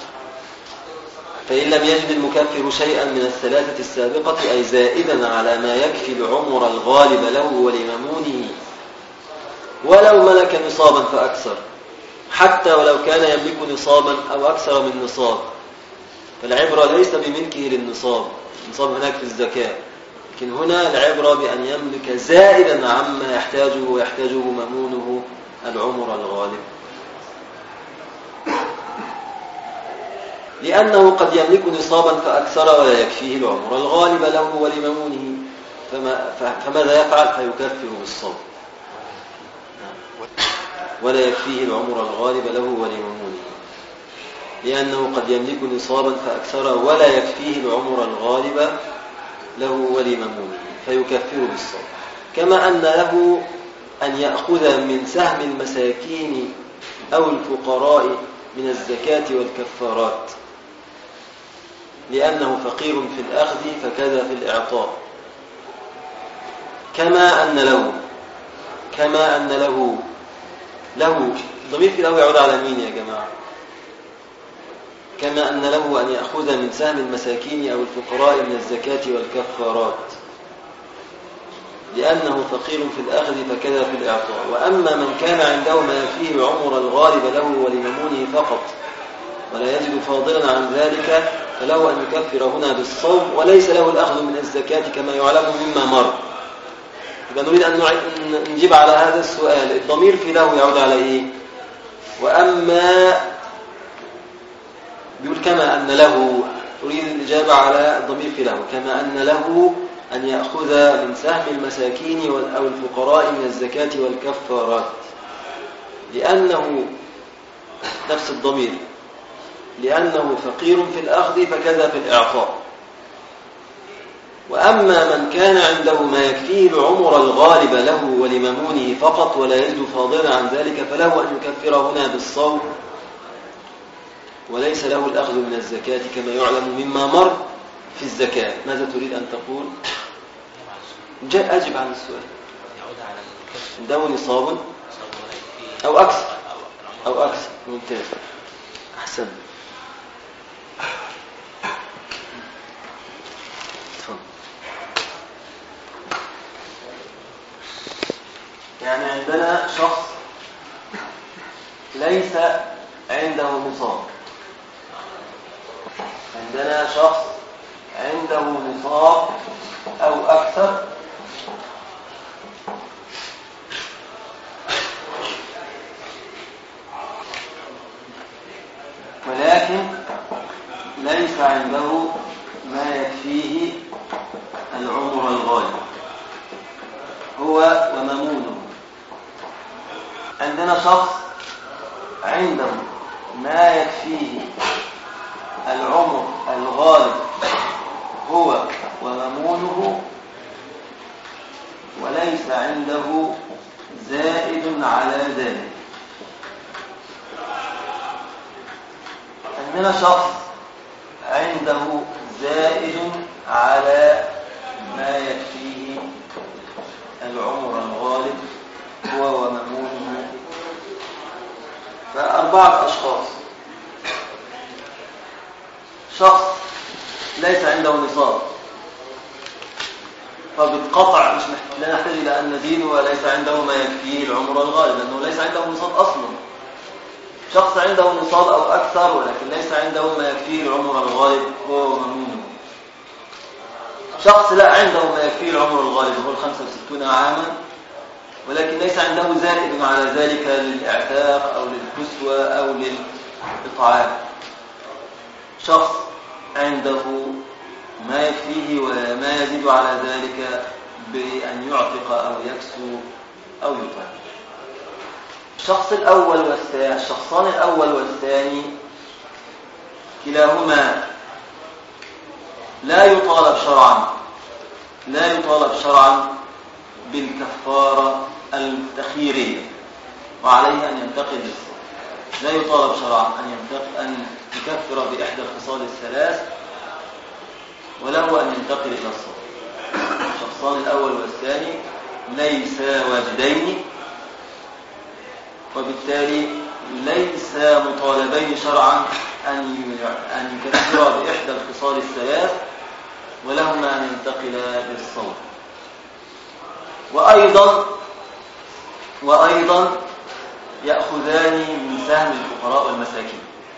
فإن لم يجد المكفر شيئا من الثلاثة السابقة أي زائدا على ما يكفي العمر الغالب له ولممونه، ولو ملك نصابا فأكثر، حتى ولو كان يملك نصابا أو أكثر من نصاب. فالعبرة ليس بملكه للنصاب، النصاب هناك في الزكاة، لكن هنا العبرة بأن يملك زائدا عما يحتاجه ويحتاجه ممونه العمر الغالب، لأنه قد يملك نصابا فأكثر ولا يكفيه العمر الغالب له ولممونه، فماذا يفعل؟ فيكفر بالصوم، ولا يكفيه العمر الغالب له ولممونه، لأنه قد يملك نصابا فأكثر ولا يكفيه العمر الغالب له ولممونه فيكفر بالصوم. كما أن له أن يأخذ من سهم المساكين أو الفقراء من الزكاة والكفارات، لأنه فقير في الأخذ فكذا في الإعطاء. كما أن له ضمير في له يعود على مين يا جماعة؟ كما أن له أن يأخذ من سهم المساكين أو الفقراء من الزكاة والكفارات، لأنه فقير في الأخذ فكذا في الإعطاء. وأما من كان عنده ما يكفيه العمر الغالب له ولممونه فقط ولا يجد فاضلا عن ذلك فله أن يكفر هنا بالصوم، وليس له الأخذ من الزكاة كما يعلم مما مر. يبقى نريد أن نجيب على هذا السؤال. الضمير في له يعود على إيه؟ وأما بيقول كما أن له، أريد الإجابة على الضمير في له. كما أن له أن يأخذ من سهم المساكين أو الفقراء من الزكاة والكفارات، لأنه نفس الضمير، لأنه فقير في الأخذ فكذا في الإعطاء. وأما من كان عنده ما يكفيه العمر الغالب له ولممونه فقط ولا يجد فاضلا عن ذلك فله أن يكفر هنا بالصوم، وليس له الأخذ من الزكاة كما يعلم مما مر في الزكاة. ماذا تريد أن تقول؟ أجب عن السؤال. عنده نصاب أو أكثر أو أكثر. ممتاز، أحسن. يعني عندنا شخص ليس عنده نصاب، عندنا شخص عنده نصاب أو أكثر، ولكن ليس عنده ما يكفيه العمر الغالب هو وممونه. عندنا شخص عنده ما يكفيه العمر الغالب هو وممونه، وليس عنده زائد على ذلك. عندنا شخص عنده زائد على ما يكفيه العمر الغالب هو وممونه، فأربعة أشخاص. شخص ليس عنده نصاب، فبالقطع لا نحتاج إلى أن نزيد، وليس عنده ما يكفيه العمر الغالب لأنه ليس عنده نصاب أصلا. شخص عنده نصاب أو أكثر ولكن ليس عنده ما يكفيه العمر الغالب هو وممونه. شخص لا عنده ما يكفيه العمر الغالب هو 65 عاما، ولكن ليس عنده زائد على ذلك للإعتاق أو للكسوة أو للإطعام. شخص عنده ما يكفيه وما يزيد على ذلك بأن يعتق أو يكسو أو يطعم. الشخصان الأول والثاني كلاهما لا يطالب شرعا بالكفارة التخييرية، وعليه أن ينتقل للصوم. لا يطالب شرعا أن يكفر بإحدى الخصال الثلاث، وله أن ينتقل إلى الصوم. الشخصان الأول والثاني ليسا واجدين، وبالتالي ليس مطالبين شرعا أن يكفر بإحدى الخصال الثلاث، ولهما أن ينتقلا بالصوم. وأيضا يأخذان من سهم الفقراء والمساكين.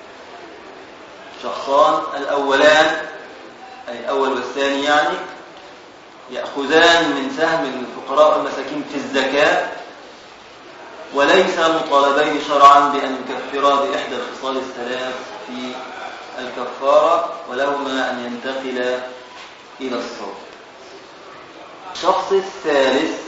الشخصان الأولان أي الأول والثاني يعني يأخذان من سهم الفقراء والمساكين في الزكاة، وليس مطالبين شرعا بأن يكفرا بإحدى الخصال الثلاث في الكفارة، ولهما أن ينتقلا إلى الصوم. الشخص الثالث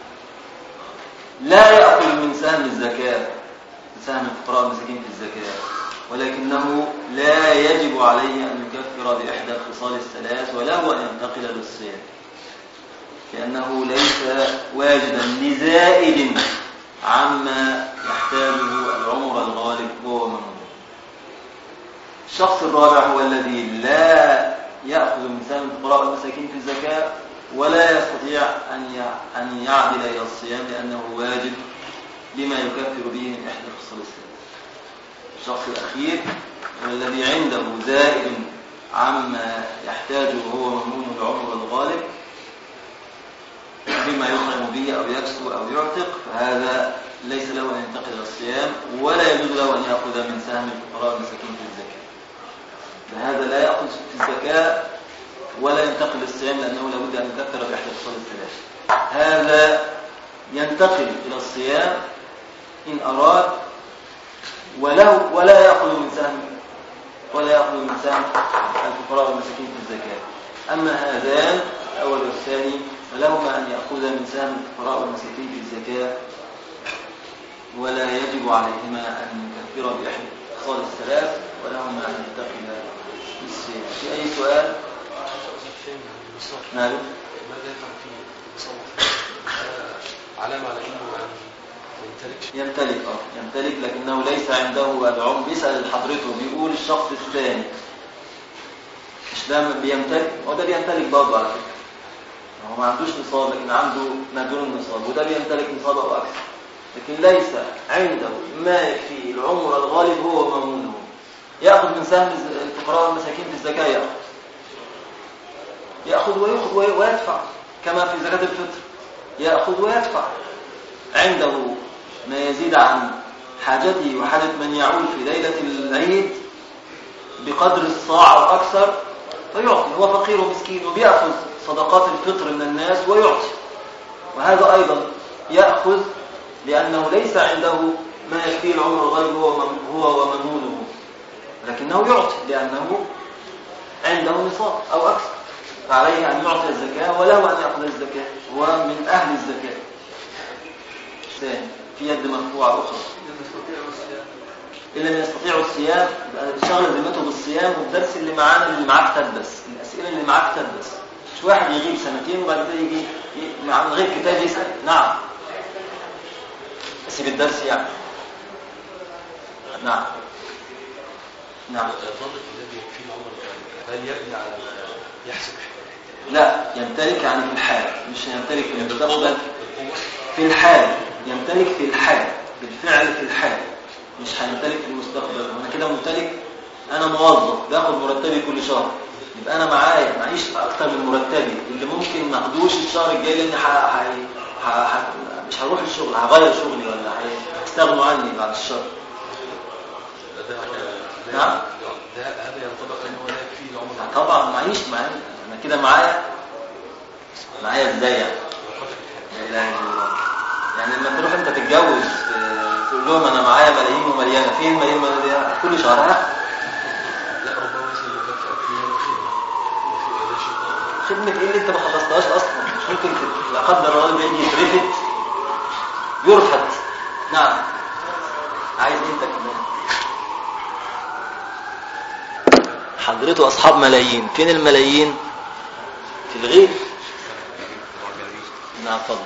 لا يأخذ من سهم الزكاة، سهم الفقراء والمساكين في الزكاة، ولكنه لا يجب عليه أن يكفر بإحدى الخصال الثلاث، وله أن ينتقل للصيام، لأنه ليس واجدا لزائد عما يحتاجه العمر الغالب هو وممونه. الشخص الرابع هو الذي لا يأخذ من سهم الفقراء والمساكين في الزكاة، ولا يستطيع أن يعدل إلى الصيام لأنه واجب لما يكفر به من إحدى الخصال الثلاث. الشخص الأخير هو الذي عنده زائد عما يحتاجه هو وممونه العمر الغالب بما يطعم به أو يكسو أو يعتق، فهذا ليس له أن ينتقل إلى الصيام، ولا يجوز له أن يأخذ من سهم الفقراء والمساكين في الزكاة. فهذا لا يأخذ في الزكاة ولا ينتقل للصيام لأنه لابد أن يكفر بإحدى الخصال الثلاث. هذا ينتقل إلى الصيام إن أراد، ولا يأخذ من سهم الفقراء والمساكين في الزكاة. أما هذان الأول والثاني فلهما أن يأخذ من سهم الفقراء والمساكين في الزكاة، ولا يجب عليهما أن يكفر بإحدى الخصال الثلاث، ولهما أن ينتقل بالصيام. في أي سؤال؟ ماذا؟ ماذا يفعل فيه مصنف؟ علامة على انه يمتلك لكنه ليس عنده العمر. بيسأل حضرته بيقول الشخص الثاني مش ده بيمتلك، وده بيمتلك برضه على فكرة، هو ما عندوش نصاب لكن عنده ما دون النصاب، وده بيمتلك نصاب أو أكثر، لكن ليس عنده ما يكفي العمر الغالب هو ومامونه. يأخذ من سهم الفقراء والمساكين في الزكاة، يأخذ ويدفع كما في زكاة الفطر، يأخذ ويدفع. عنده ما يزيد عن حاجته وحاجة من يعول في ليلة العيد بقدر الصاع أو أكثر فيعطي. هو فقير ومسكين وبيأخذ صدقات الفطر من الناس ويعطي، وهذا أيضا يأخذ لأنه ليس عنده ما يكفيه العمر الغالب هو وممونه، لكنه يعطي لأنه عنده نصاب أو أكثر، فعليه أن يعطي الزكاة وله أن يأخذ الزكاة، هو من أهل الزكاة. ثاني في يد مرفوعة أخرى إلا من يستطيع الصيام، شغل ذمته بالصيام، والدرس اللي معانا اللي معاه كتاب بس، الأسئلة اللي معاه كتاب بس، مش واحد يغيب سنتين وبعد كده يجي من غير كتاب يسأل. نعم أسيب الدرس يعني. نعم الضابط الذي يكفي العمر هل يبني على ما يحسب؟ لا، يمتلك يعني في الحال، مش يمتلك في المستقبل. في الحال يمتلك، في الحال بالفعل، في الحال، مش هيمتلك في المستقبل. وانا كده ممتلك، انا موظف باخد مرتبي كل شهر، يبقى انا معيش اكتر من مرتبي اللي ممكن ما اخدوش الشهر الجاي لان مش هروح الشغل، هغير شغلي ولا هيستغنوا عني بعد الشهر. نعم هذا ينطبق انه لا يكفي العمر. طبعا معيش انا كده معايا ازاي يعني؟ لا اله الا الله. يعني لما تروح انت تتجوز تقول لهم انا معايا ملايين ومليانه، فين ملايين ومليانه؟ كل شهر لا، ربما سيكافئ فيها الخدمه. خدمه ايه اللي انت ما خلصتهاش اصلا؟ مش ممكن لا قدر الله بيجي يرفض. نعم عايز انت كمان حضرته اصحاب ملايين، فين الملايين؟ في الغيب. نعم اتفضل.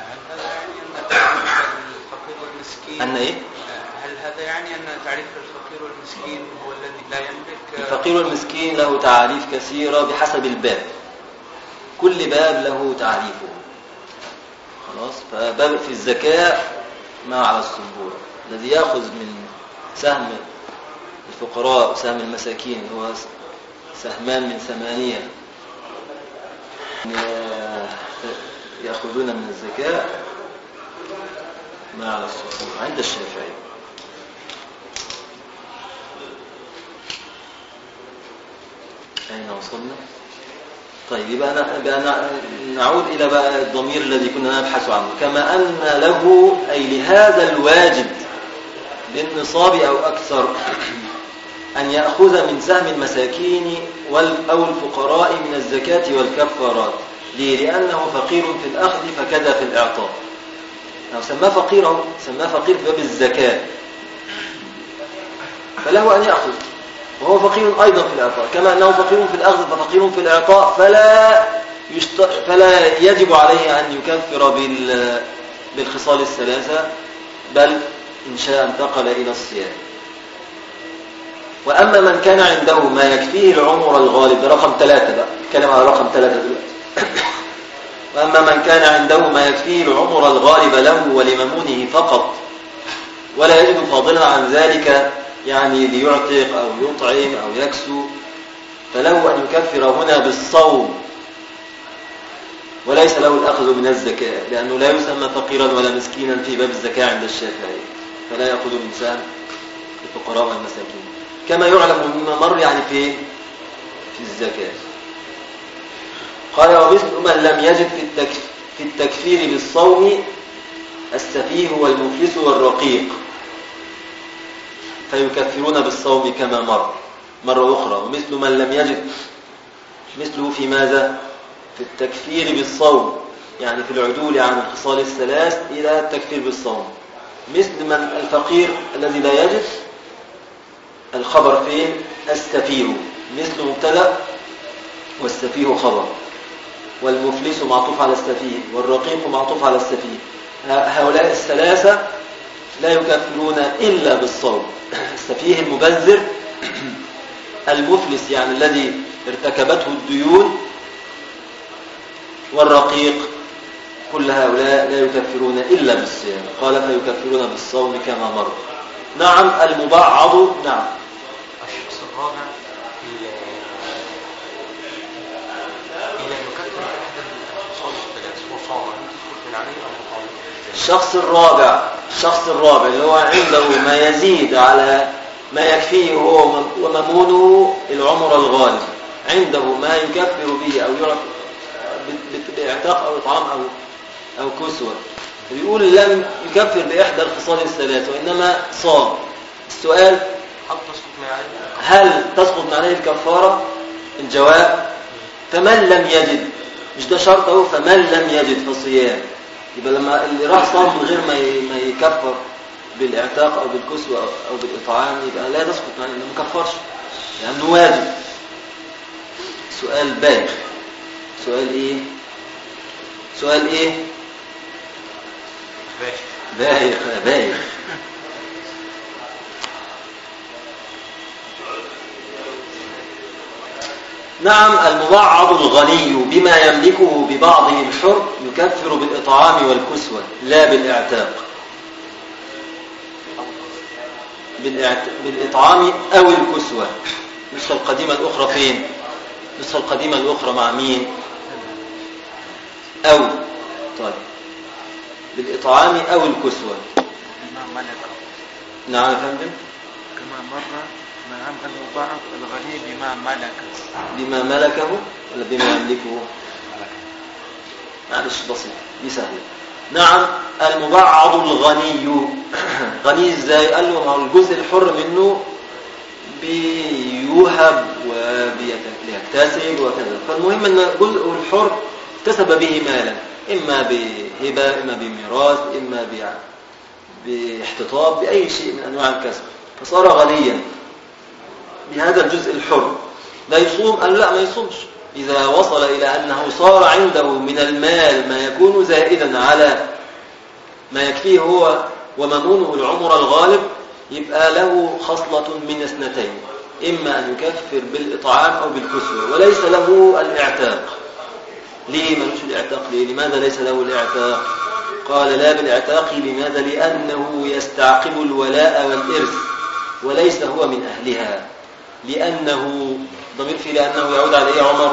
أن إيه؟ هل هذا يعني أن تعريف الفقير والمسكين هو الذي لا يملك؟ الفقير والمسكين له تعريف كثيرة بحسب الباب، كل باب له تعريفه. خلاص، فباب في الزكاة ما على السبورة، الذي يأخذ من سهم الفقراء وسهم المساكين هو سهمان من 8 يأخذون من الزكاة ما على السبورة عند الشافعي. أين وصلنا؟ طيب يبقى نعود إلى بقى الضمير الذي كنا نبحث عنه. كما أن له أي لهذا الواجب بالنصاب أو أكثر أن يأخذ من سهم المساكين أو الفقراء من الزكاة والكفارات. ليه؟ لأنه فقير في الأخذ فكذا في الإعطاء. سماه فقير في باب الزكاة، فله أن يأخذ، وهو فقير أيضا في الإعطاء، كما أنه فقير في الأخذ ففقير في الإعطاء، فلا يجب عليه أن يكفر بالخصال الثلاثة، بل إن شاء انتقل إلى الصيام. وأما من كان عنده ما يكفيه العمر الغالب، رقم 3 بقى، نتكلم على رقم 3 دلوقتي. وأما من كان عنده ما يكفيه العمر الغالب له ولممونه فقط، ولا يجد فاضلا عن ذلك، يعني ليعتق أو يطعم أو يكسو، فله أن يكفر هنا بالصوم، وليس له الأخذ من الزكاة، لأنه لا يسمى فقيرا ولا مسكينا في باب الزكاة عند الشافعي، فلا يأخذ من سهم الفقراء والمساكين، كما يعلم مما مر يعني في الزكاة. قال: ومثل من لم يجد في التكفير بالصوم السفيه والمفلس والرقيق، فيكفرون بالصوم كما مرة أخرى. ومثل من لم يجد، مثله في ماذا؟ في التكفير بالصوم، يعني في العدول عن الخصال الثلاث إلى التكفير بالصوم، مثل من الفقير الذي لا يجد الخبر فين؟ السفيه، مثل مبتدأ والسفيه خبر، والمفلس معطوف على السفيه، والرقيق معطوف على السفيه. هؤلاء الثلاثة لا يكفرون إلا بالصوم. السفيه المبذر، المفلس يعني الذي ارتكبته الديون، والرقيق، كل هؤلاء لا يكفرون إلا بالصيام. قال فيكفرون بالصوم كما مر. نعم المبعض. نعم الشخص الرابع إذا يكفر أحد الخصال الثلاث وصام تسقط من عليه أو مطعم. الشخص الرابع اللي هو عنده ما يزيد على ما يكفيه هو وممونه العمر الغالب، عنده ما يكفر به أو يعرف باعتاق أو إطعام أو كسوة، يقول لم يكفر بإحدى الخصال الثلاث وإنما صام. السؤال هل تسقط من عليه الكفارة؟ الجواب فمن لم يجد، مش ده شرطه، فمن لم يجد فصيام. يبقى لما اللي راح صام من غير ما يكفر بالاعتاق أو بالكسوة أو بالإطعام يبقى لا تسقط من عليه، ما كفرش لأنه واجب. سؤال بايخ. سؤال ايه؟ بايخ. نعم المبعض الغني بما يملكه ببعضه الحر يكفر بالإطعام والكسوة لا بالإعتاق. بالإطعام أو الكسوة. النسخة القديمة الأخرى فين؟ النسخة القديمة الأخرى مع مين؟ أو طيب بالإطعام أو الكسوة. نعم يا فندم. كما مر نعم المبعض الغني بما ملكه ولا بما يملكه؟ معلش بسيط دي سهلة. نعم المبعض الغني. غني ازاي؟ قال له ما هو الجزء الحر منه بيوهب وبيكتسب وكذا، فالمهم ان الجزء الحر اكتسب به مالا، اما بهبه اما بميراث اما باحتطاب، باي شيء من انواع الكسب، فصار غنيا بهذا الجزء الحر. لا يصوم؟ قال لا ما يصومش. إذا وصل إلى أنه صار عنده من المال ما يكون زائدا على ما يكفيه هو وممونه العمر الغالب، يبقى له خصلة من اثنتين، إما أن يكفر بالإطعام أو بالكسوة، وليس له الإعتاق. ليه ملوش الإعتاق؟ ليه؟ لماذا ليس له الإعتاق؟ قال لا بالإعتاق. لماذا؟ لأنه يستعقب الولاء والإرث وليس هو من أهلها. لأنه ضمير في لأنه يعود على إيه عمر؟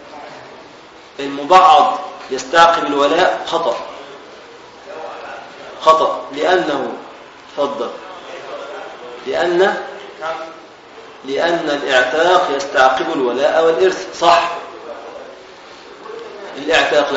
المبعض يستعقب الولاء خطأ لأنه فضل لأن الإعتاق يستعقب الولاء والإرث. صح. الإعتاق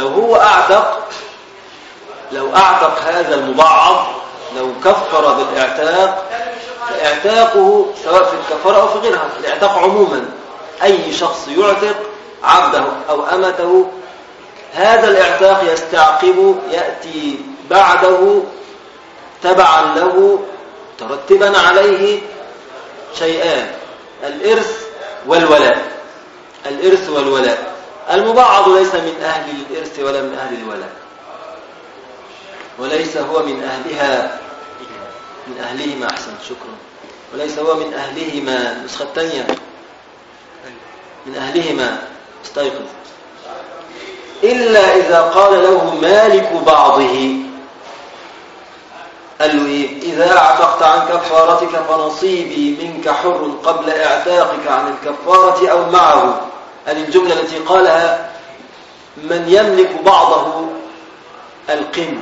لو أعتق هذا المبعض، لو كفر بالإعتاق، فإعتاقه سواء في الكفارة أو في غيرها، الإعتاق عموما أي شخص يعتق عبده أو أمته، هذا الإعتاق يستعقب، يأتي بعده تبعا له ترتبا عليه شيئان: الإرث والولاء. المبعض ليس من أهل الإرث ولا من أهل الولاء، وليس هو من أهلها، من أهلهما. أحسن، شكرا. وليس هو من أهلهما. النسخة الثانية من أهلهما. استيقظ. إلا إذا قال له مالك بعضه، قال له إيه؟ إذا اعتقت عن كفارتك فنصيبي منك حر قبل اعتاقك عن الكفارة أو معه. هذه الجملة التي قالها من يملك بعضه القن.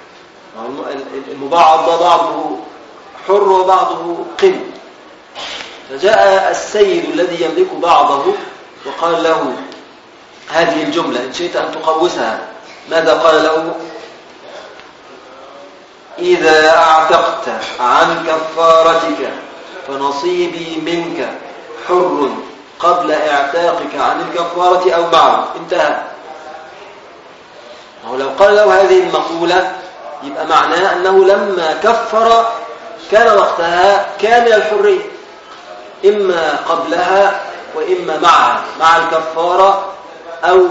المبعض بعضه حر وبعضه قن، فجاء السيد الذي يملك بعضه وقال له هذه الجملة إن شئت أن تقوسها. ماذا قال له؟ إذا اعتقت عن كفارتك فنصيبي منك حر قبل اعتاقك عن الكفارة أو معه. انتهى. هو لو قال له هذه المقولة يبقى معناه أنه لما كفر كان وقتها كامل الحرية، إما قبلها وإما معها، مع الكفارة أو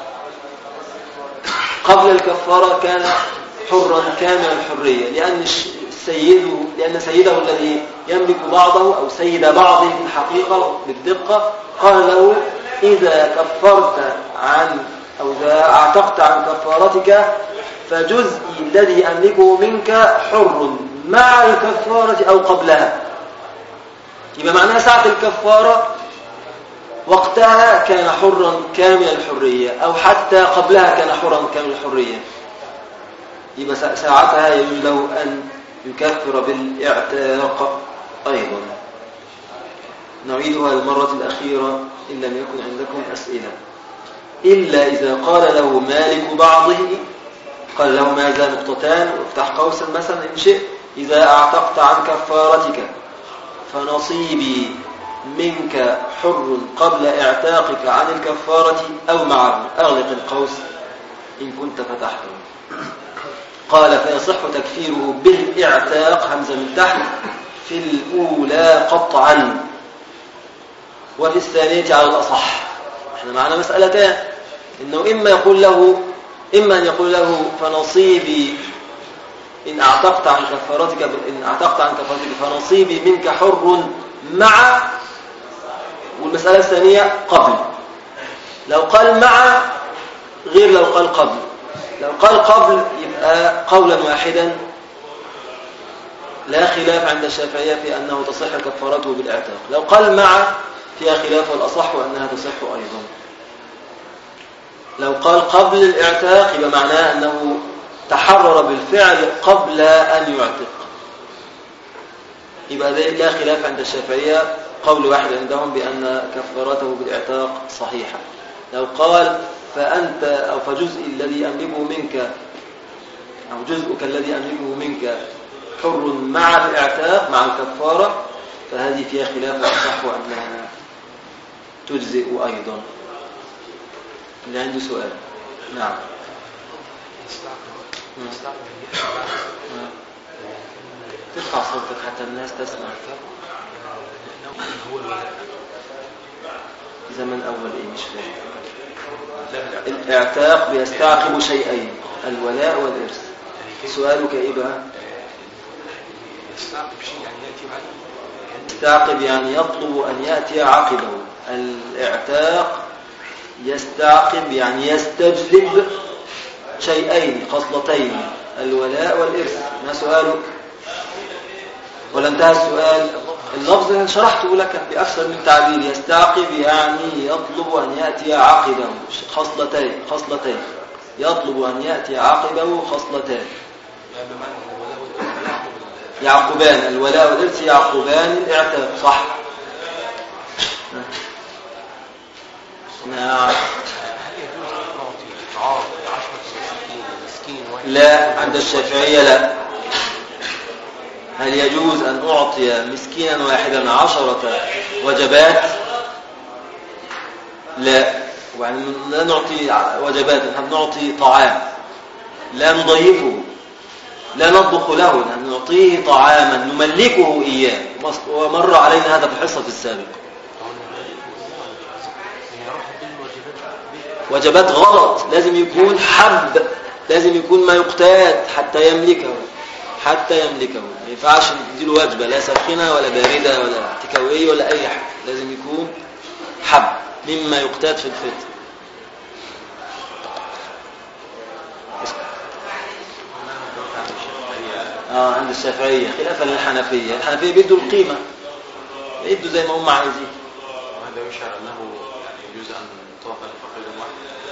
قبل الكفارة كان حرا كامل الحرية، لأن سيده الذي يملك بعضه أو سيد بعضه في الحقيقة بالدقة قال له إذا كفرت عن أو إذا اعتقت عن كفارتك فجزئي الذي أملكه منك حر مع الكفارة أو قبلها. يبقى معناها ساعة الكفارة وقتها كان حرا كامل الحرية، أو حتى قبلها كان حرا كامل الحرية. يبقى ساعتها يجوز له أن يكفر بالاعتاق أيضا. نعيدها المرة الأخيرة إن لم يكن عندكم أسئلة. إلا إذا قال له مالك بعضه، قال له ماذا نقطتان وافتح قوسا مثلا إن شئت، إذا اعتقت عن كفارتك فنصيبي منك حر قبل اعتاقك عن الكفارة أو معه، أغلق القوس إن كنت فتحته. قال فيصح تكفيره بالاعتاق همزة من تحت في الأولى قطعا، وفي الثانية على الأصح. احنا معنا مسألتان، إنه إما أن يقول له فنصيبي إن اعتقت عن كفارتك فنصيبي منك حر مع، والمسألة الثانية قبل. لو قال مع غير لو قال قبل. لو قال قبل يبقى قولا واحدا لا خلاف عند الشافعية في أنه تصح كفارته بالاعتاق. لو قال مع فيها خلاف، والأصح أنها تصح أيضا. لو قال قبل الاعتاق يبقى معناه أنه تحرر بالفعل قبل أن يعتق، يبقى لا خلاف عند الشافعية، قول واحد عندهم بأن كفارته بالاعتاق صحيحة. لو قال فأنت أو فجزء الذي أملكه منك أو جزءك الذي أملكه منك حر مع الاعتاق مع الكفارة، فهذه فيها خلاف، وأصح أنها تجزئ أيضا. اللي عنده سؤال؟ نعم. ترفع صوتك حتى الناس تسمع. زمن أول إيه مش فاهم. الاعتاق بيستعقب شيئين، الولاء والإرث. سؤالك إيه بقى؟ يستعقب يعني يطلب أن يأتي عقبه. الاعتاق يستعقب يعني يستجلب شيئين خصلتين، الولاء والإرث. ما سؤالك؟ ولا انتهى السؤال؟ اللفظ اللي شرحته لك بأكثر من تعبير. يستعقب يعني يطلب أن يأتي عقبه خصلتين. يطلب أن يأتي عقبه خصلتان يعقبان. الولاء والإرث يعقبان الاعتاق. صح. نعم. لا، عند الشافعية لا. هل يجوز أن أعطي مسكينا واحدا 10 وجبات؟ لا. يعني لا نعطي وجبات، نحن نعطي طعام، لا نضيفه، لا نطبخ له، نحن نعطيه طعاما نملكه إياه. ومر علينا هذا في الحصة السابقة. وجبات غلط، لازم يكون حب، لازم يكون ما يقتات حتى يملكه. ما ينفعش نديله وجبة لا ساخنة ولا باردة ولا تكاوية ولا أي حاجة، لازم يكون حب مما يقتات في الفطر. عند الشافعية خلافا للحنفية. الحنفية بيدوا القيمة، بيدوا زي ما هم عايزين. وهذا يشعر أنه يجوز أن تعطى لفقير واحد.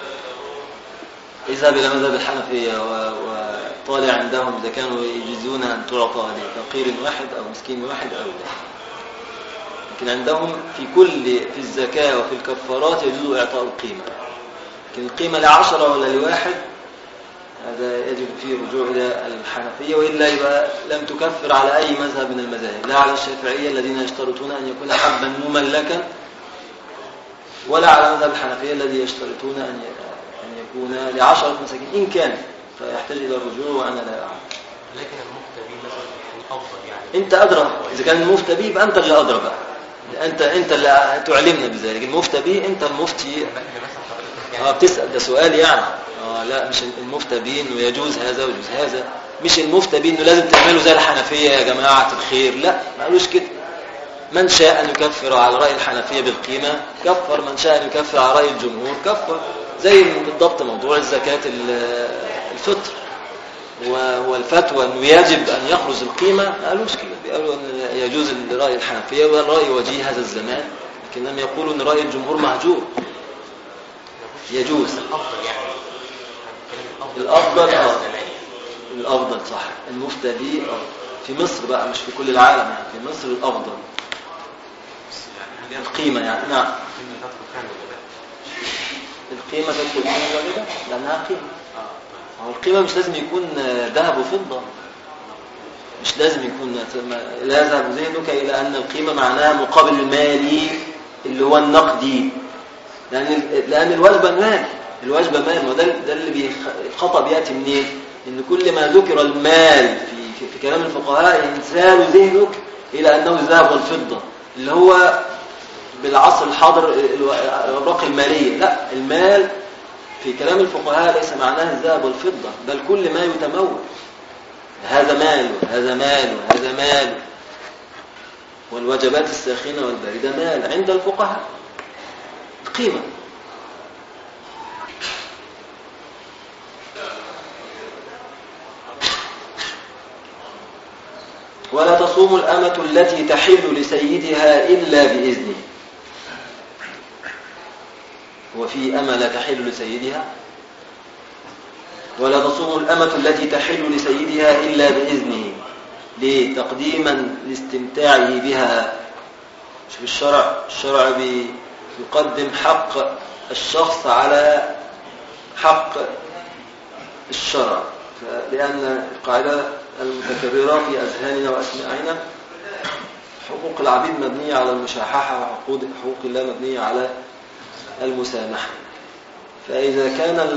اذهب إلى مذهب الحنفية وطالع عندهم إذا كانوا يجوزون أن تعطى لفقير واحد أو مسكين واحد أو لا. لكن عندهم في الزكاة وفي الكفارات يجوز إعطاء القيمة، لكن القيمة ل10 ولا لواحد هذا يجب فيه رجوع إلى الحنفية، وإلا يبقى لم تكفر على أي مذهب من المذاهب، لا على الشافعية الذين يشترطون أن يكون حبا مملكا، ولا على مذهب الحنفية الذي يشترطون أن تكون ل10 مساكين إن كان، فيحتاج إلى الرجوع وأنا لا أعلم. لكن المفتى به مثلا يعني افضل يعني. أنت أدرى، إذا كان المفتى به يبقى أنت اللي أدرى بقى، أنت اللي تعلمنا بذلك. المفتى به أنت المفتي. بتسأل ده سؤال يعني. لا مش المفتى به إنه يجوز هذا ويجوز هذا، مش المفتى به إنه لازم تعملوا زي الحنفية يا جماعة الخير، لا ما قالوش كده. من شاء أن يكفر على رأي الحنفية بالقيمة كفر، من شاء أن يكفر على رأي الجمهور كفر. زي بالضبط موضوع الزكاة الفطر والفتوى أنه يجب أن يخرج القيمة، ما قالوش كده، قالوا أن يجوز رأي الحنفية والرأي وجيه هذا الزمان، لكن لم يقولوا أن رأي الجمهور مهجور يجوز. الأفضل صح. المفتى دي في مصر بقى مش في كل العالم يعني، في مصر الأفضل القيمة يعني. نعم القيمة تدخل فيها كده لأنها قيمة. القيمة مش لازم يكون ذهب وفضة، مش لازم يكون لا يذهب ذهنك إلى أن القيمة معناها مقابل المالي اللي هو النقدي، لأن الواجبة مال، الواجبة مال. وده اللي الخطأ بيأتي منين؟ إن كل ما ذكر المال في كلام الفقهاء ينسال ذهنك إلى أنه الذهب والفضة اللي هو بالعصر الحاضر الأوراق المالية. لا، المال في كلام الفقهاء ليس معناه الذهب والفضة، بل كل ما يتمول. هذا مال وهذا مال وهذا مال، والوجبات الساخنة والباردة مال عند الفقهاء قيمة. ولا تصوم الأمة التي تحل لسيدها إلا بإذنه. وفي أمة لا تحل لسيدها. ولا تصوم الأمة التي تحل لسيدها إلا بإذنه. ليه؟ تقديما لاستمتاعه بها. شوف الشرع بيقدم حق الشخص على حق الشرع، لأن القاعدة المتكررة في أذهاننا وأسماعنا حقوق العبيد مبنية على المشاححة، وحقوق الله مبنية على المسامحة. فإذا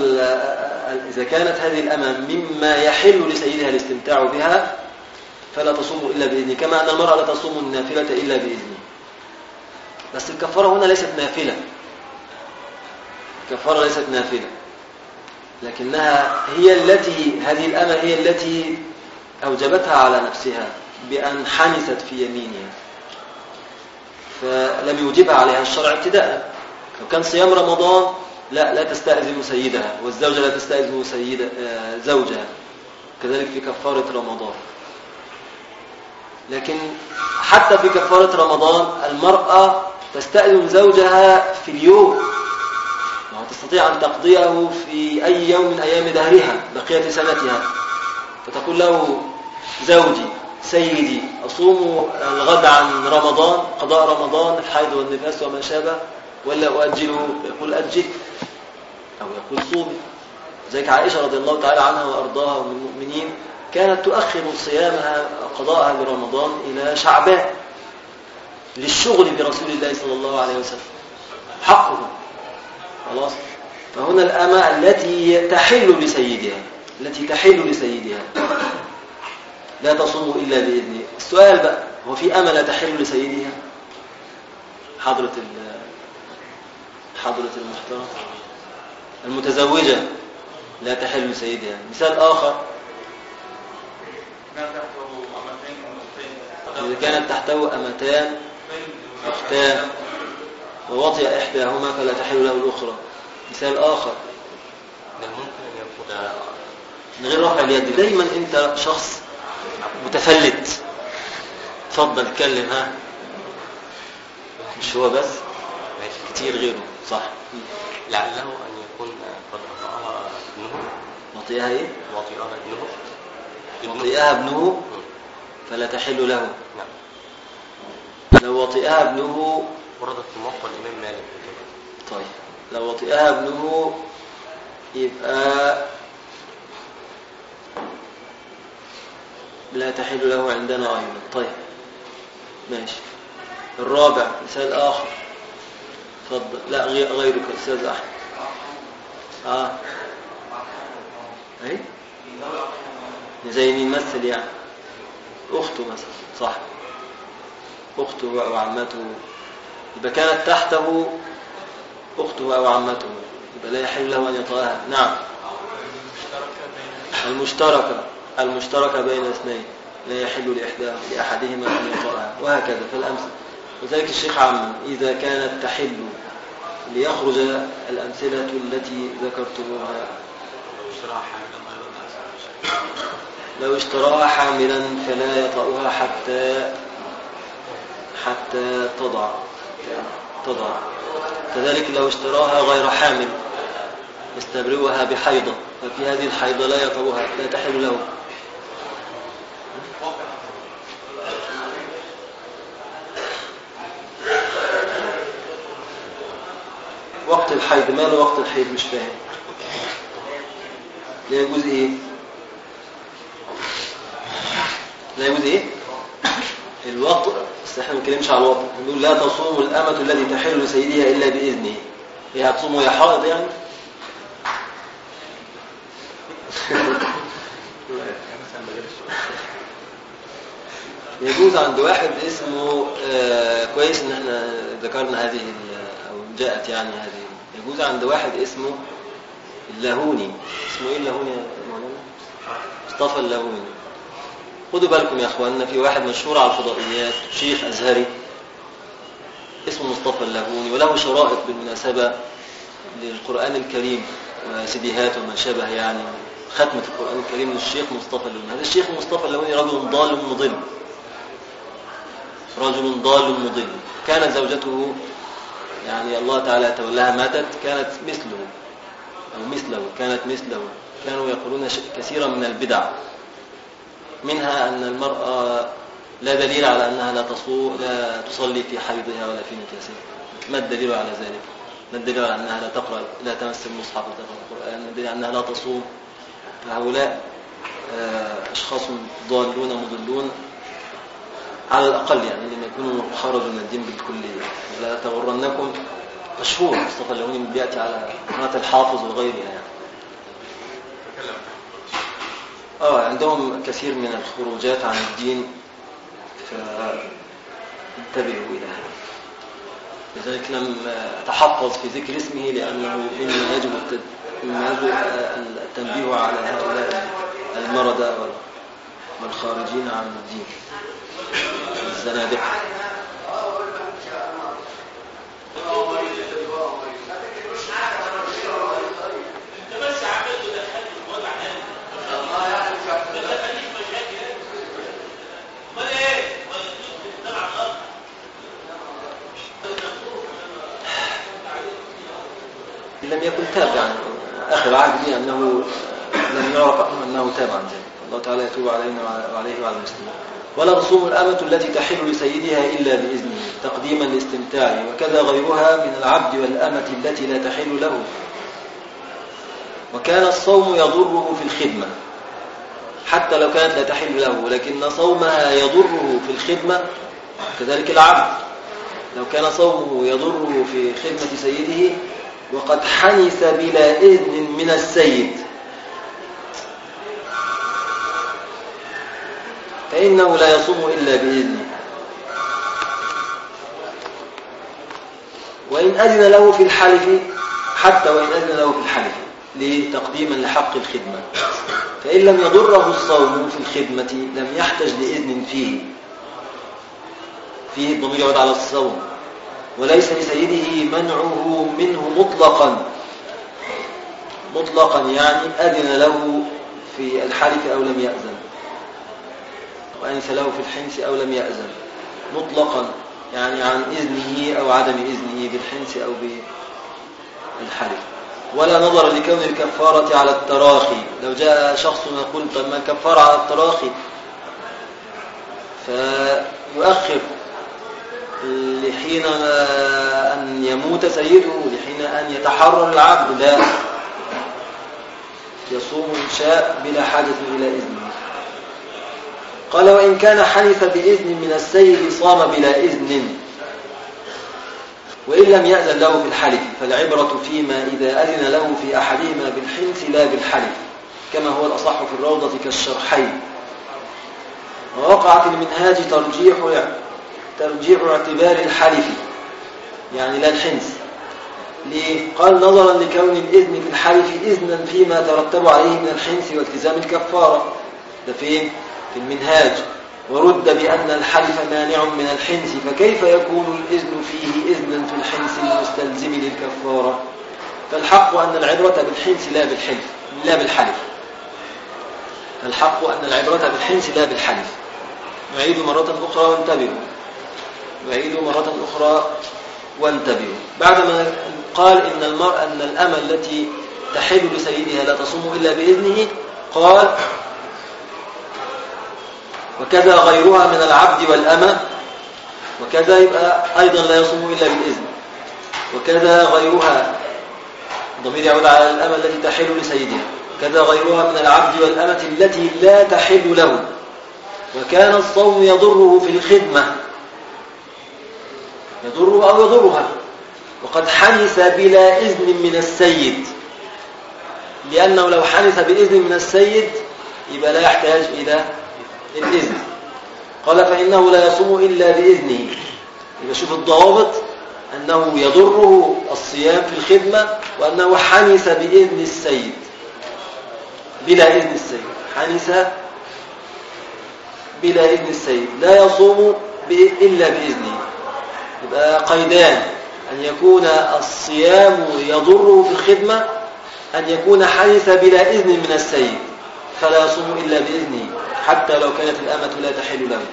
كانت هذه الأمة مما يحل لسيدها الاستمتاع بها فلا تصوم إلا بإذنه، كما أن المرأة لا تصوم النافلة إلا بإذنه. بس الكفارة هنا ليست نافلة، الكفارة ليست نافلة، لكنها هذه الأمة هي التي أوجبتها على نفسها بأن حنثت في يمينها، فلم يوجبها عليها الشرع ابتداء. لو كان صيام رمضان لا تستأذن سيدها، والزوجة لا تستأذن زوجها، كذلك في كفارة رمضان. لكن حتى في كفارة رمضان المرأة تستأذن زوجها في اليوم، تستطيع أن تقضيه في أي يوم من أيام دهرها بقية سنتها، فتقول له زوجي سيدي أصوم الغد عن رمضان قضاء رمضان الحيض والنفاس وما شابه، ولا أؤجله؟ يقول أجل، أو يقول صومي. ذلك عائشة رضي الله تعالى عنها وأرضاها ومن المؤمنين كانت تؤخر صيامها قضاءها لرمضان إلى شعبان للشغل برسول الله صلى الله عليه وسلم، حقه خلاص. فهنا الأمة التي تحل لسيدها لا تصوم إلا بإذنه. السؤال بقى، هو في أمة لا تحل لسيدها؟ حضرة المحترم، المتزوجة لا تحل لسيدها. مثال آخر، إذا كانت تحته أمتان أختان ووطئ إحداهما فلا تحل له الأخرى. مثال آخر، من غير رفع اليد. دايما أنت شخص متفلت، تفضل اتكلم. ها، مش هو بس، كتير غيره. صح. لعله أن يكون قد وطئها ابنه. وطئها إيه؟ وطئها ابنه فلا تحل له. نعم. لو وطئها ابنه وردت في موقع الإمام مالك كده. طيب لو وطئها ابنه يبقى لا تحل له عندنا أيضا. طيب ماشي. الرابع مثال آخر، تفضل. لا غيرك أستاذ أحمد. اهي زي مين مثل يعني؟ اخته مثلا، صح، اخته او عمته، يبقى كانت تحته اخته او عمته، يبقى لا يحل له ان يطأها. نعم، المشتركة بين اثنين لا يحل لأحدهما أن يطأها، وهكذا فالأمثل. وذلك الشيخ عم إذا كانت تحل ليخرج الأمثلة التي ذكرتموها. لو اشتراها حاملا فلا يطأها حتى تضع. كذلك لو اشتراها غير حامل يستبرئها بحيضة، ففي هذه الحيضة لا يطأها، لا تحل له. وقت الحيض، ما له وقت الحيض؟ مش فاهم. لا يجوز ايه؟ لا يجوز ايه؟ الوطء. بس احنا ما بنتكلمش على الوطء، بنقول لا تصوم الأمة التي تحل لسيدها إلا بإذنه. هي هتصوم وهي حائض يعني؟ يجوز عند واحد اسمه كويس ان احنا ذكرنا هذه او جاءت يعني هذه. يجوز عند واحد اسمه اللاهوني. اسمه ايه اللاهوني يا مولانا؟ مصطفى اللاهوني. خدوا بالكم يا اخواننا، في واحد مشهور على الفضائيات شيخ ازهري اسمه مصطفى اللاهوني، وله شرائط بالمناسبة للقرآن الكريم وسيديهات وما شابه يعني، ختمة القرآن الكريم للشيخ مصطفى اللاهوني. هذا الشيخ مصطفى اللاهوني رجل ضال مضل. كانت زوجته يعني الله تعالى تولاها ماتت، كانت مثله. كانوا يقولون كثيرا من البدع، منها أن المرأة لا دليل على أنها لا تصلي في حيضها ولا في نفاسها. ما الدليل على ذلك؟ ما الدليل على أنها لا تمس المصحف وتقرأ القرآن؟ ما الدليل على أنها لا تصوم؟ فهؤلاء أشخاص ضالون مضلون على الأقل يعني، لما يكونوا خرجوا من الدين بالكلية. لا تغرنكم مشهور مصطفى اللاهوني بيأتي على قناة الحافظ وغيرها يعني. عندهم كثير من الخروجات عن الدين، فانتبهوا إلى هذا. لذلك لم أتحفظ في ذكر اسمه، لأنه مما يجب التنبيه على هؤلاء المردة والخارجين عن الدين الزنادقة. لم يكن تاب يعني، آخر عهد لي أنه لم يعرف أنه تاب عن ذلك. الله تعالى يتوب علينا وعليه وعلى المسلمين. ولا تصوم الأمة التي تحل لسيدها إلا بإذنه تقديما لاستمتاعه، وكذا غيرها من العبد والأمة التي لا تحل له. وكان الصوم يضره في الخدمة حتى لو كانت لا تحل له، لكن صومها يضره في الخدمة. كذلك العبد لو كان صومه يضره في خدمة سيده وقد حنث بلا إذن من السيد فإنه لا يصوم إلا بإذنه، وإن أذن له في الحلف، حتى وإن أذن له في الحلف تقديما لحق الخدمة. فإن لم يضره الصوم في الخدمة لم يحتج لإذن فيه الضمير يعود على الصوم، وليس لسيده منعه منه مطلقا يعني أذن له في الحلف أو لم يأذن، وأنس له في الحنس أو لم يأذن، مطلقا يعني عن إذنه أو عدم إذنه بالحنس أو بالحلف. ولا نظر لكون الكفارة على التراخي. لو جاء شخص يقول طب ما الكفارة على التراخي، فيؤخر لحين أن يموت سيده، لحين أن يتحرر العبد، لا، يصوم إن شاء بلا حاجة إلى إذنه. قال وإن كان حنث بإذن من السيد صام بلا إذن، وإن لم يأذن له في الحلف فالعبرة فيما إذا أذن له في أحدهما بالحنث لا بالحلف. كما هو الأصح في الروضة كالشرحين. ووقع في المنهاج ترجيح اعتبار الحلف، يعني لا الحنث. ليه؟ قال نظرا لكون الإذن في الحلف إذنا فيما ترتب عليه من الحنث والتزام الكفارة. ده فين؟ في المنهاج. ورد بأن الحلف مانع من الحنث، فكيف يكون الإذن فيه إذنا في الحنث المستلزم للكفارة؟ فالحق أن العبرة بالحنث لا بالحلف. الحق أن العبرة بالحنث لا بالحلف. نعيد مرة أخرى وانتبهوا. بعدما قال إن المرأة أن الأمة التي تحل لسيدها لا تصوم إلا بإذنه، قال وكذا غيرها من العبد والأمة، وكذا يبقى أيضا لا يصوم إلا بالإذن. وكذا غيرها، الضمير يعود على الأمة التي تحل لسيدها. كذا غيرها من العبد والأمة التي لا تحل له، وكان الصوم يضره في الخدمة، يضره أو يضرها، وقد حنث بلا إذن من السيد، لأنه لو حنث بإذن من السيد يبقى لا يحتاج إلى الإذن. قال فإنه لا يصوم إلا بإذنه. يبقى شوف الضوابط، أنه يضره الصيام في الخدمة، وأنه حنث بإذن السيد بلا إذن السيد. حنث بلا إذن السيد لا يصوم إلا بإذنه. يبقى قيدان: أن يكون الصيام يضره في الخدمة، أن يكون حنث بلا إذن من السيد فلا يصوم إلا بإذنه حتى لو كانت الأمة لا تحل له.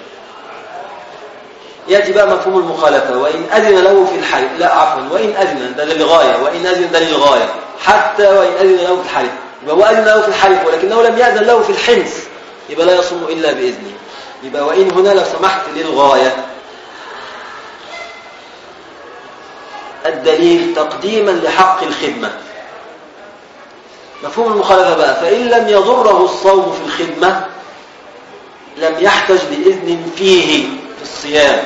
يأتي بقى مفهوم المخالفة: وإن أذن له في الحلف، وإن أذن ده للغاية، وإن أذن ده للغاية، حتى وإن أذن له في الحلف. يبقى هو أذن له في الحلف ولكنه لم يأذن له في الحنث، يبقى لا يصوم إلا بإذنه. يبقى وإن هنا لو سمحت للغاية. الدليل تقديما لحق الخدمة. مفهوم المخالفة بقى: فإن لم يضره الصوم في الخدمة لم يحتج لإذن فيه في الصيام،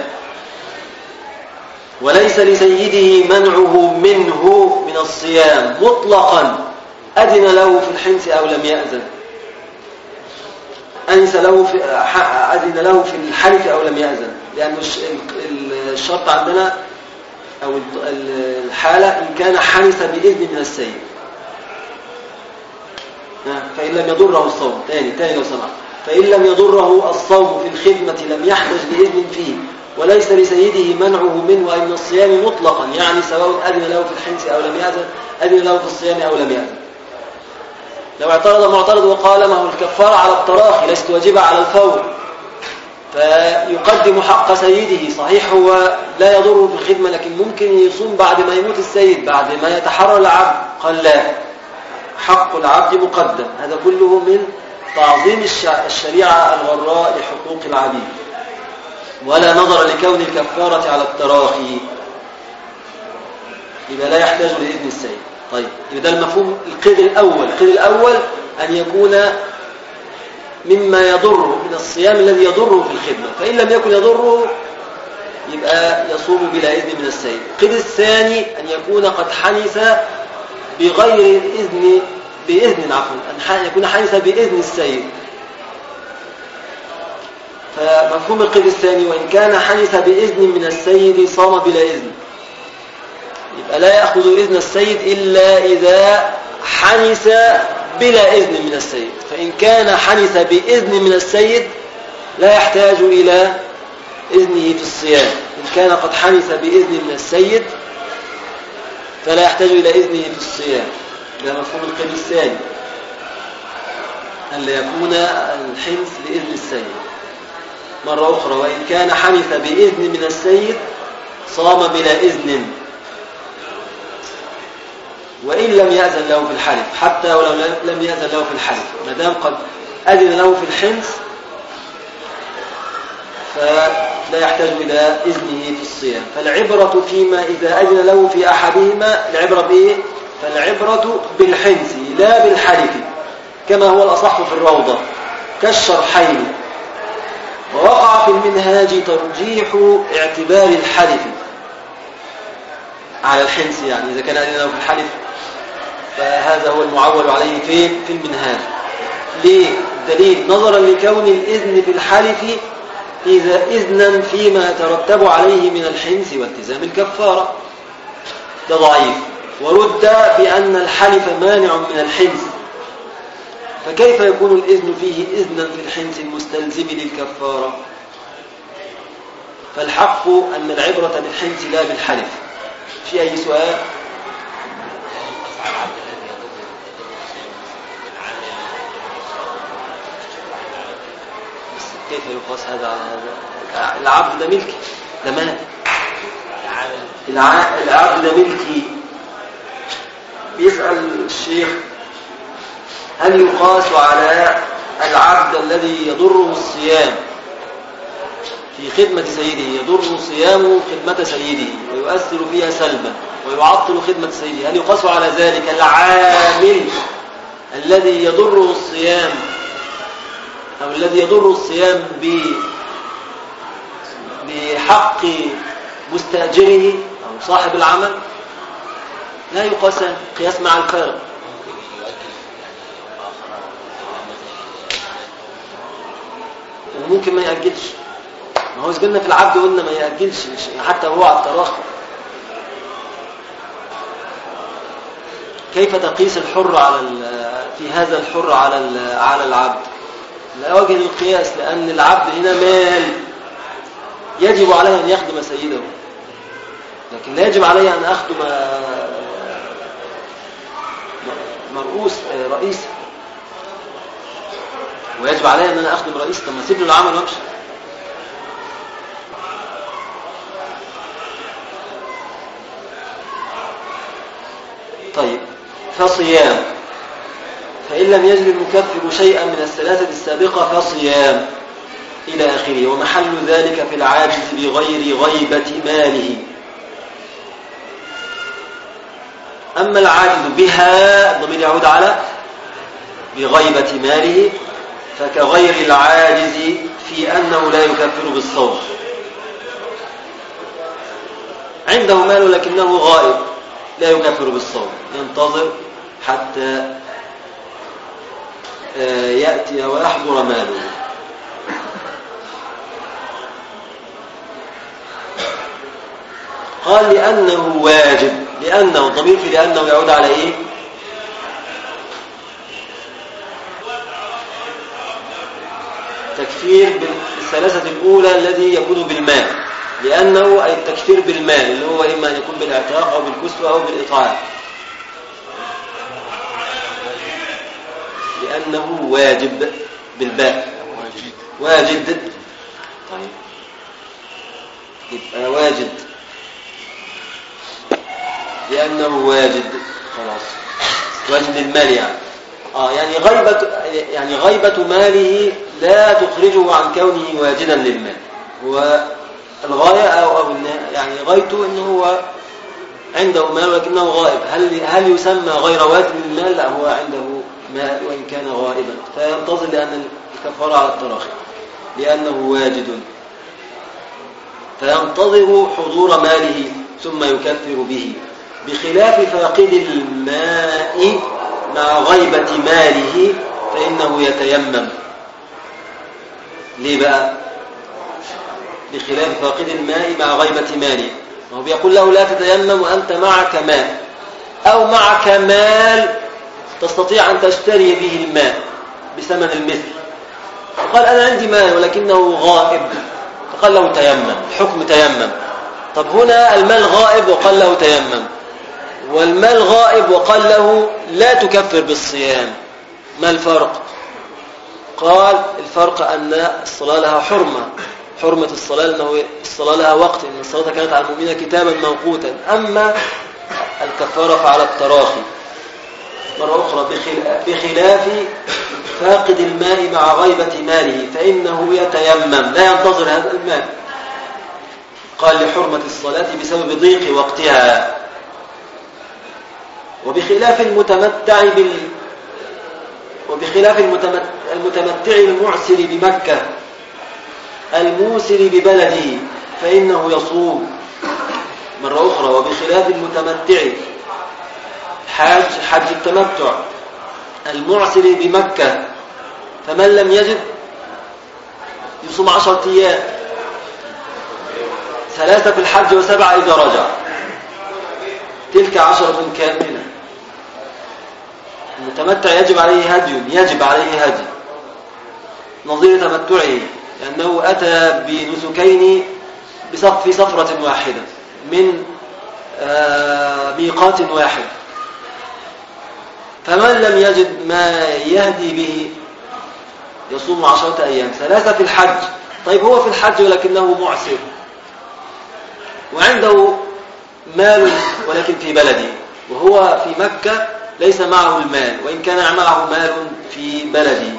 وليس لسيده منعه منه من الصيام مطلقا، أذن له في الحنث أو لم يأذن، أذن له في الحلف أو لم يأذن. لأن الشرط عندنا أو الحالة إن كان حنث بإذن من السيد. فإن لم يضره الصوم، تاني لو سمحت، فإن لم يضره الصوم في الخدمة لم يحتج لإذن فيه، وليس لسيده منعه منه أي من الصيام مطلقا، يعني سواء أذن له في الحنث أو لم يأذن، أذن له في الصيام أو لم يأذن. لو اعترض معترض وقال ما هو الكفارة على التراخي ليست واجبة على الفور، فيقدم حق سيده. صحيح هو لا يضره في الخدمة، لكن ممكن يصوم بعد ما يموت السيد، بعد ما يتحرر العبد. قال لا، حق العبد مقدم. هذا كله من تعظيم الشريعة الغراء لحقوق العبيد، ولا نظر لكون الكفارة على التراخي، يبقى لا يحتاج لإذن السيد. طيب، يبقى ده المفهوم. القيد الأول أن يكون مما يضره من الصيام الذي يضره في الخدمة، فإن لم يكن يضره يبقى يصوم بلا إذن من السيد. القيد الثاني أن يكون قد حنث بغير بإذن أن يكون حنث بإذن السيد. فمفهوم القيد الثاني: وإن كان حنث بإذن من السيد صام بلا إذن، يبقى لا يأخذ إذن السيد إلا إذا حنث بلا إذن من السيد. فإن كان حنث بإذن من السيد لا يحتاج إلى إذنه في الصيام. إن كان قد حنث بإذن من السيد فلا يحتاج إلى إذنه في الصيام. ده مفهوم القيد الثاني، أن لا يكون الحنث لإذن السيد. مرة أخرى: وإن كان حنث بإذن من السيد صام بلا إذن، وإن لم يأذن له في الحلف، حتى ولو لم يأذن له في الحلف، ما دام قد أذن له في الحنث فلا يحتاج إلى إذنه في الصيام. فالعبرة فيما إذا أذن له في أحدهما، العبرة بإيه؟ فالعبرة بالحنث لا بالحلف، كما هو الأصح في الروضة كالشرحين. ووقع في المنهاج ترجيح اعتبار الحلف على الحنث، يعني إذا كان أذن له في الحلف فهذا هو المعول عليه في المنهاج. ليه؟ الدليل نظرا لكون الإذن في الحلف إذا إذنا فيما يترتب عليه من الحنث والتزام الكفارة، ده ضعيف. ورد بأن الحلف مانع من الحنث، فكيف يكون الإذن فيه إذنا في الحنث المستلزم للكفارة؟ فالحق أن العبرة بالحنث لا بالحلف. في أي سؤال؟ كيف يقاس هذا على هذا؟ العبد ده ملكي، ده مال. العبد ده ملكي. بيسأل الشيخ هل يقاس على العبد الذي يضره الصيام في خدمة سيده، يضر صيامه خدمة سيده ويؤثر فيها سلبا ويعطل خدمة سيده، هل يقاس على ذلك العامل الذي يضره الصيام أو الذي يضر الصيام بحق مستأجره أو صاحب العمل؟ لا يقاسان، قياس مع الفارق. وممكن ما يأجلش، ما هو قلنا في العبد قلنا ما يأجلش حتى هو على التراخي. كيف تقيس الحر في هذا الحر على العبد؟ لا وجه للقياس، لأن العبد هنا مال يجب عليه أن يخدم سيده، لكن لا يجب عليه أن أخدم رئيس، ويجب عليه أن أنا أخدم رئيس. طب ما أسيب له العمل وأمشي. طيب، فصيام، فإن لم يجد المكفر شيئا من الثلاثة السابقة فصيام إلى آخره. ومحل ذلك في العاجز بغير غيبة ماله. أما العاجز بها، الضمير يعود على بغيبة ماله، فكغير العاجز في أنه لا يكفر بالصوم. عنده مال لكنه غائب، لا يكفر بالصوم، ينتظر حتى يأتي ويحضر ماله. قال لأنه واجب، لأنه الضمير في لأنه يعود على إيه؟ تكفير بالثلاثة الأولى الذي يكون بالمال، لأنه أي التكفير بالمال اللي هو إما أن يكون بالاعتاق أو بالكسوة أو بالإطعام، لأنه واجب بالباء. واجد. طيب، يبقى واجد لأنه واجد، خلاص. واجد المال يعني غيبة ماله لا تخرجه عن كونه واجدا للمال. هو الغاية أو يعني غايته إنه هو عنده مال ولكنه غائب. هل يسمى غير واجد للمال؟ لا، هو عنده مال وإن كان غائبا، فينتظر لأن الكفارة على التراخي، لأنه واجد، فينتظر حضور ماله ثم يكفر به، بخلاف فاقد الماء مع غيبة ماله فإنه يتيمم. ليه بقى؟ بخلاف فاقد الماء مع غيبة ماله، وهو بيقول له لا تتيمم وأنت معك ماء أو معك مال تستطيع أن تشتري به الماء بثمن المثل، فقال أنا عندي مال ولكنه غائب، فقال له تيمم، الحكم تيمم. طب هنا المال غائب وقال له تيمم، والمال غائب وقال له لا تكفر بالصيام، ما الفرق؟ قال الفرق أن الصلاة لها حرمة الصلاة، لأنه الصلاة لها وقت، إن الصلاة كانت على المؤمنين كتابا موقوتا. أما الكفارة فعلى التراخي. مرة أخرى، بخلاف فاقد الماء مع غيبة ماله فإنه يتيمم، لا ينتظر هذا المال. قال لحرمة الصلاة بسبب ضيق وقتها. وبخلاف المتمتع المعسر بمكة الموسر ببلده فإنه يصوم. مرة أخرى، وبخلاف المتمتع حج التمتع المعسر بمكة فمن لم يجد يصوم 10 أيام، 3 في الحج و7 إذا رجع، تلك 10 كاملة. المتمتع يجب عليه هدي نظير تمتعه، لأنه أتى بنسكين في سفرة واحدة من ميقات واحد. فمن لم يجد ما يهدي به يصوم 10 أيام، 3 في الحج. طيب هو في الحج ولكنه معسر وعنده مال ولكن في بلده، وهو في مكة ليس معه المال وإن كان معه مال في بلده،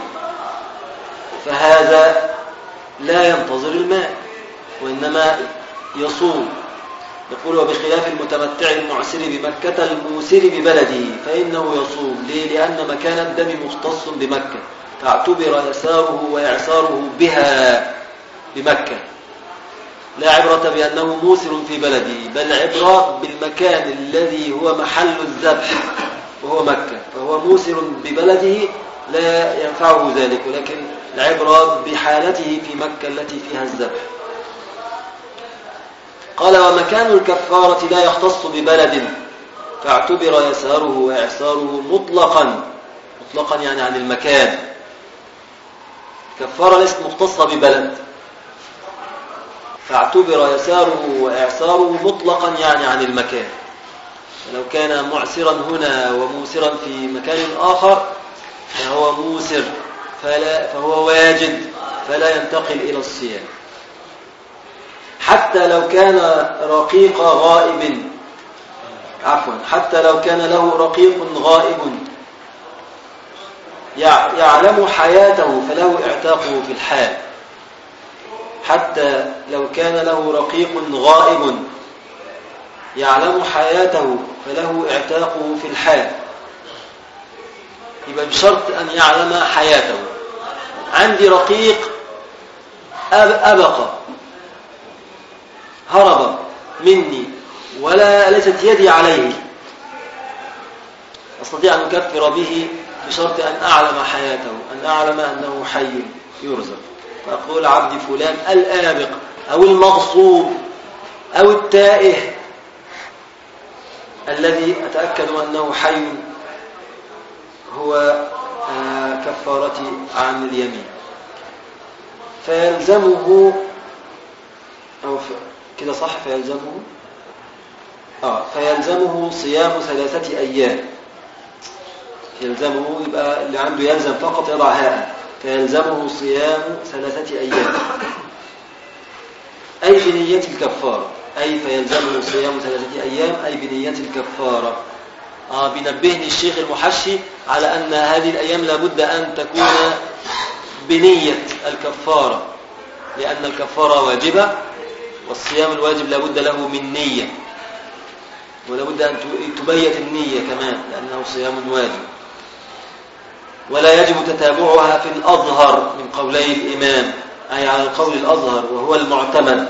فهذا لا ينتظر المال وإنما يصوم. يقول وبخلاف المتمتع المعسر بمكة الموسر ببلده فإنه يصوم. ليه؟ لأن مكان الدم مختص بمكة، فاعتبر يساره وإعساره بها بمكة. لا عبرة بأنه موسر في بلده، بل عبرة بالمكان الذي هو محل الذبح وهو مكة، فهو موسر ببلده لا ينفعه ذلك، ولكن العبرة بحالته في مكة التي فيها الذبح. قال ومكان الكفارة لا يختص ببلد، فاعتبر يساره وإعساره مطلقا يعني عن المكان. الكفارة ليست مختصة ببلد، فاعتبر يساره وإعساره مطلقا يعني عن المكان. فلو كان معسرا هنا وموسرا في مكان آخر فهو موسر فهو واجد فلا ينتقل إلى الصيام. حتى لو كان رقيق غائب، حتى لو كان له رقيق غائب يعلم حياته فله اعتاقه في الحال. حتى لو كان له رقيق غائب يعلم حياته فله اعتاقه في الحال، يبقى بشرط أن يعلم حياته. عندي رقيق أبق هرب مني ليست يدي عليه، أستطيع أن أكفر به بشرط أن أعلم حياته، أن أعلم أنه حي يرزق. فأقول عبدي فلان الآبق أو المغصوب أو التائه الذي أتأكد أنه حي هو كفارتي عن اليمين. فيلزمه أو كده صح، فيلزمه صيام 3 أيام. يلزمه يبقى اللي عنده يلزم فقط يضع هاء، فيلزمه صيام 3 أيام أي بنية الكفارة، أي فيلزمه صيام 3 أيام أي بنية الكفارة. بينبهني الشيخ المحشي على أن هذه الأيام لابد أن تكون بنية الكفارة، لأن الكفارة واجبة والصيام الواجب لابد له من نية، ولابد أن تبيت النية كمان لأنه صيام واجب. ولا يجب تتابعها في الأظهر من قولي الإمام، أي على القول الأظهر وهو المعتمد.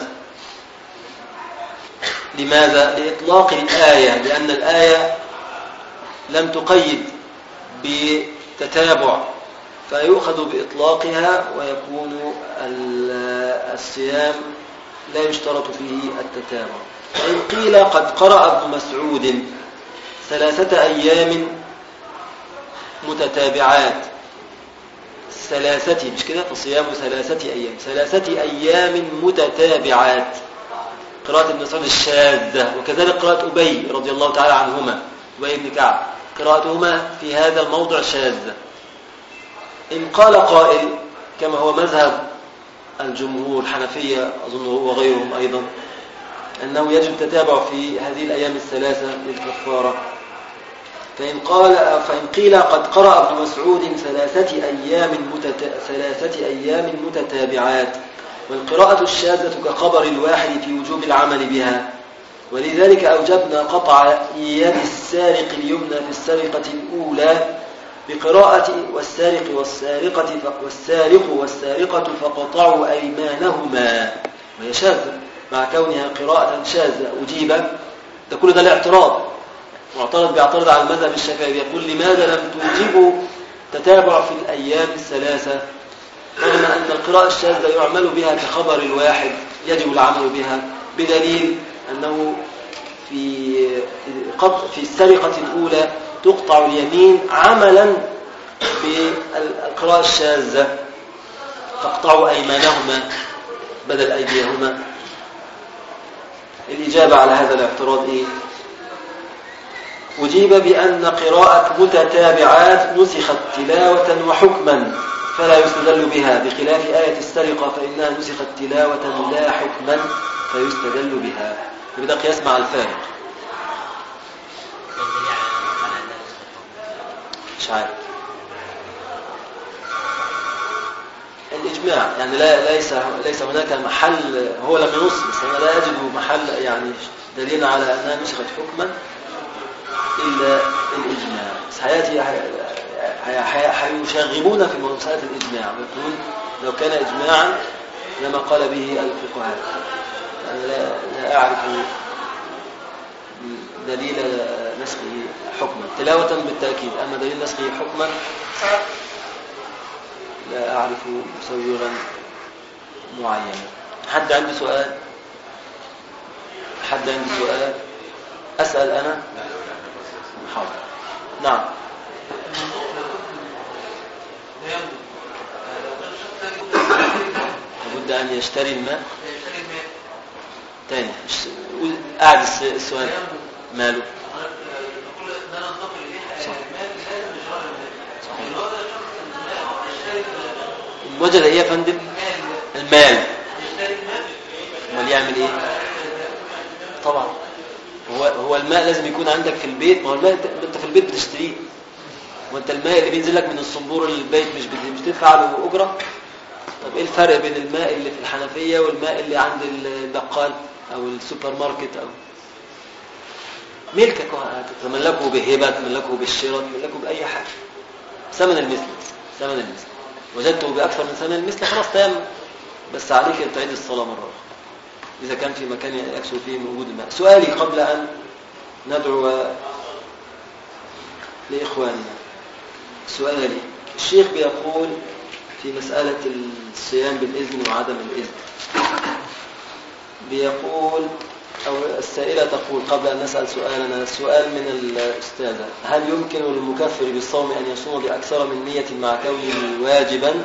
لماذا؟ لإطلاق الآية، لأن الآية لم تقيد بتتابع، فيؤخذ بإطلاقها ويكون الصيام لا يشترط فيه التتابع. فإن قيل قد قرأ ابن مسعود 3 أيام متتابعات، 3 مش كده، فصيام 3 أيام، 3 أيام متتابعات، قراءة ابن مسعود الشاذة. وكذلك قراءة أبي رضي الله تعالى عنهما، أبي بن كعب، قراءتهما في هذا الموضع شاذة. إن قال قائل كما هو مذهب الجمهور الحنفية أظن وغيرهم أيضا أنه يجب التتابع في هذه الأيام 3 للكفارة، فإن قيل قد قرأ ابن مسعود 3 أيام متتابعات، والقراءة الشاذة كخبر الواحد في وجوب العمل بها، ولذلك أوجبنا قطع يد السارق اليمنى في السرقة الأولى بقراءة والسارق والسارقة فقطعوا أيمانهما، وهي شاذة مع كونها قراءة شاذة. أجيب كل ده الاعتراض، معترض بيعترض على المذهب الشافعي، يقول لماذا لم توجبوا تتابع في الأيام الثلاثة، رغم أن القراءة الشاذة يعمل بها كخبر الواحد يجب العمل بها، بدليل أنه في السرقة الأولى تقطع اليمين عملا بالقراءة الشاذة، تقطع أيمانهما بدل أيديهما. الإجابة على هذا الاعتراض إيه؟ أجيب بأن قراءة متتابعات نسخت تلاوة وحكما فلا يستدل بها، بخلاف آية السرقة فإنها نسخت تلاوة لا حكما فيستدل بها. يبدأ قياس مع الفارق. مش عارف الإجماع يعني ليس هناك محل، هو لم ينص بس أنا لا أجد محل يعني دليل على أنها نسخت حكما إلا الإجماع. سيأتي حيشغبون في مسألة الإجماع ويقولون لو كان إجماعا لما قال به الفقهاء. أنا لا أعرف دليل نسخه حكما تلاوة بالتأكيد، أما دليل نسخه حكما لا أعرف مصورا معينا. حد عنده سؤال؟ حد عنده سؤال؟ أسأل أنا؟ حاضر. نعم. لابد أن يشتري الماء تاني. قاعد السؤال ماله؟ وجد ايه يا فندم؟ المال. امال يعمل ايه؟ طبعا هو الماء لازم يكون عندك في البيت. ما هو الماء انت في البيت بتشتريه، وانت الماء اللي بينزل لك من الصنبور للبيت مش بتدفع له اجره. طب ايه الفرق بين الماء اللي في الحنفيه والماء اللي عند البقال او السوبر ماركت؟ او ملكك، تملكه بهبه، تملكه بالشراء، تملكه باي حاجه. ثمن المثل وجدته باكثر من ثمن المثل خلاص تام، بس عليك ان تعيد الصلاه مره اخرى اذا كان في مكان يكثر فيه من وجود الماء. سؤالي قبل ان ندعو لاخواننا، سؤالي الشيخ بيقول في مساله الصيام بالاذن وعدم الاذن، بيقول أو السائلة تقول قبل أن نسأل سؤالنا، السؤال من الأستاذة: هل يمكن للمكفر بالصوم أن يصوم بأكثر من نية مع كونه واجبا؟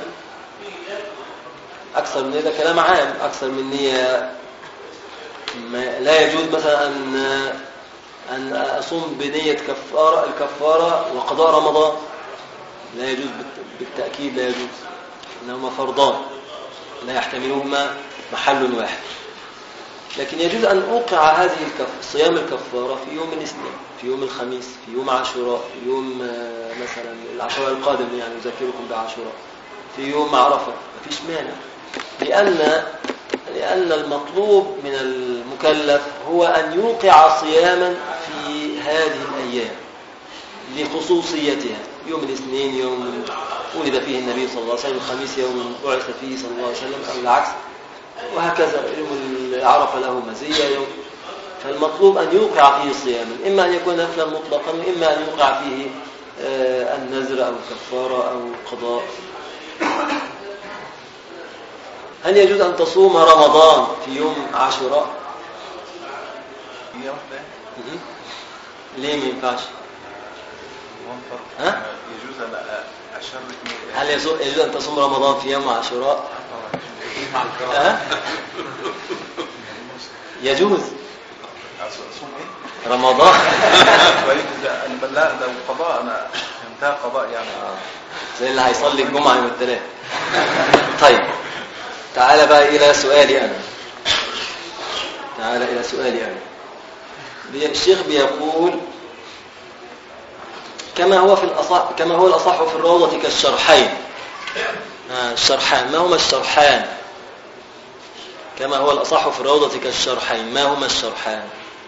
أكثر من نية ده كلام عام. أكثر من نية لا يجوز مثلا أن أصوم بنية الكفارة وقضاء رمضان، لا يجوز بالتأكيد، لا يجوز، إنهما فرضان لا يحتملهما محل واحد. لكن يجوز أن أوقع هذه صيام الكفارة في يوم الاثنين، في يوم الخميس، في يوم عاشوراء، في يوم مثلا العاشوراء القادم يعني أذكركم بعاشوراء، في يوم عرفة، مفيش مانع، لأن المطلوب من المكلف هو أن يوقع صياما في هذه الأيام لخصوصيتها. يوم الاثنين يوم ولد فيه النبي صلى الله عليه وسلم، الخميس يوم بعث فيه صلى الله عليه وسلم، أو العكس، وهكذا. يوم عرفة له مزية يوم، فالمطلوب أن يوقع فيه صياما، إما أن يكون نفلا مطلقا، وإما أن يوقع فيه النذر أو الكفارة أو قضاء. هل يجوز أن تصوم رمضان في يوم عاشوراء؟ ليه ما ينفعش؟ يجوز أن أشارك. هل يجوز أن تصوم رمضان في يوم عاشوراء؟ يجوز أصوم إيه؟ رمضان. لا لو قضاء أنا انتهى قضاء يعني زي اللي هيصلي الجمعة يوم الثلاث. طيب تعال بقى إلى سؤالي أنا. الشيخ بيقول كما هو الأصح في الروضة كالشرحين. الشرحان ما هما الشرحان؟ كما هو الأصح في الروضة كالشرحين، ما هما الشرحان؟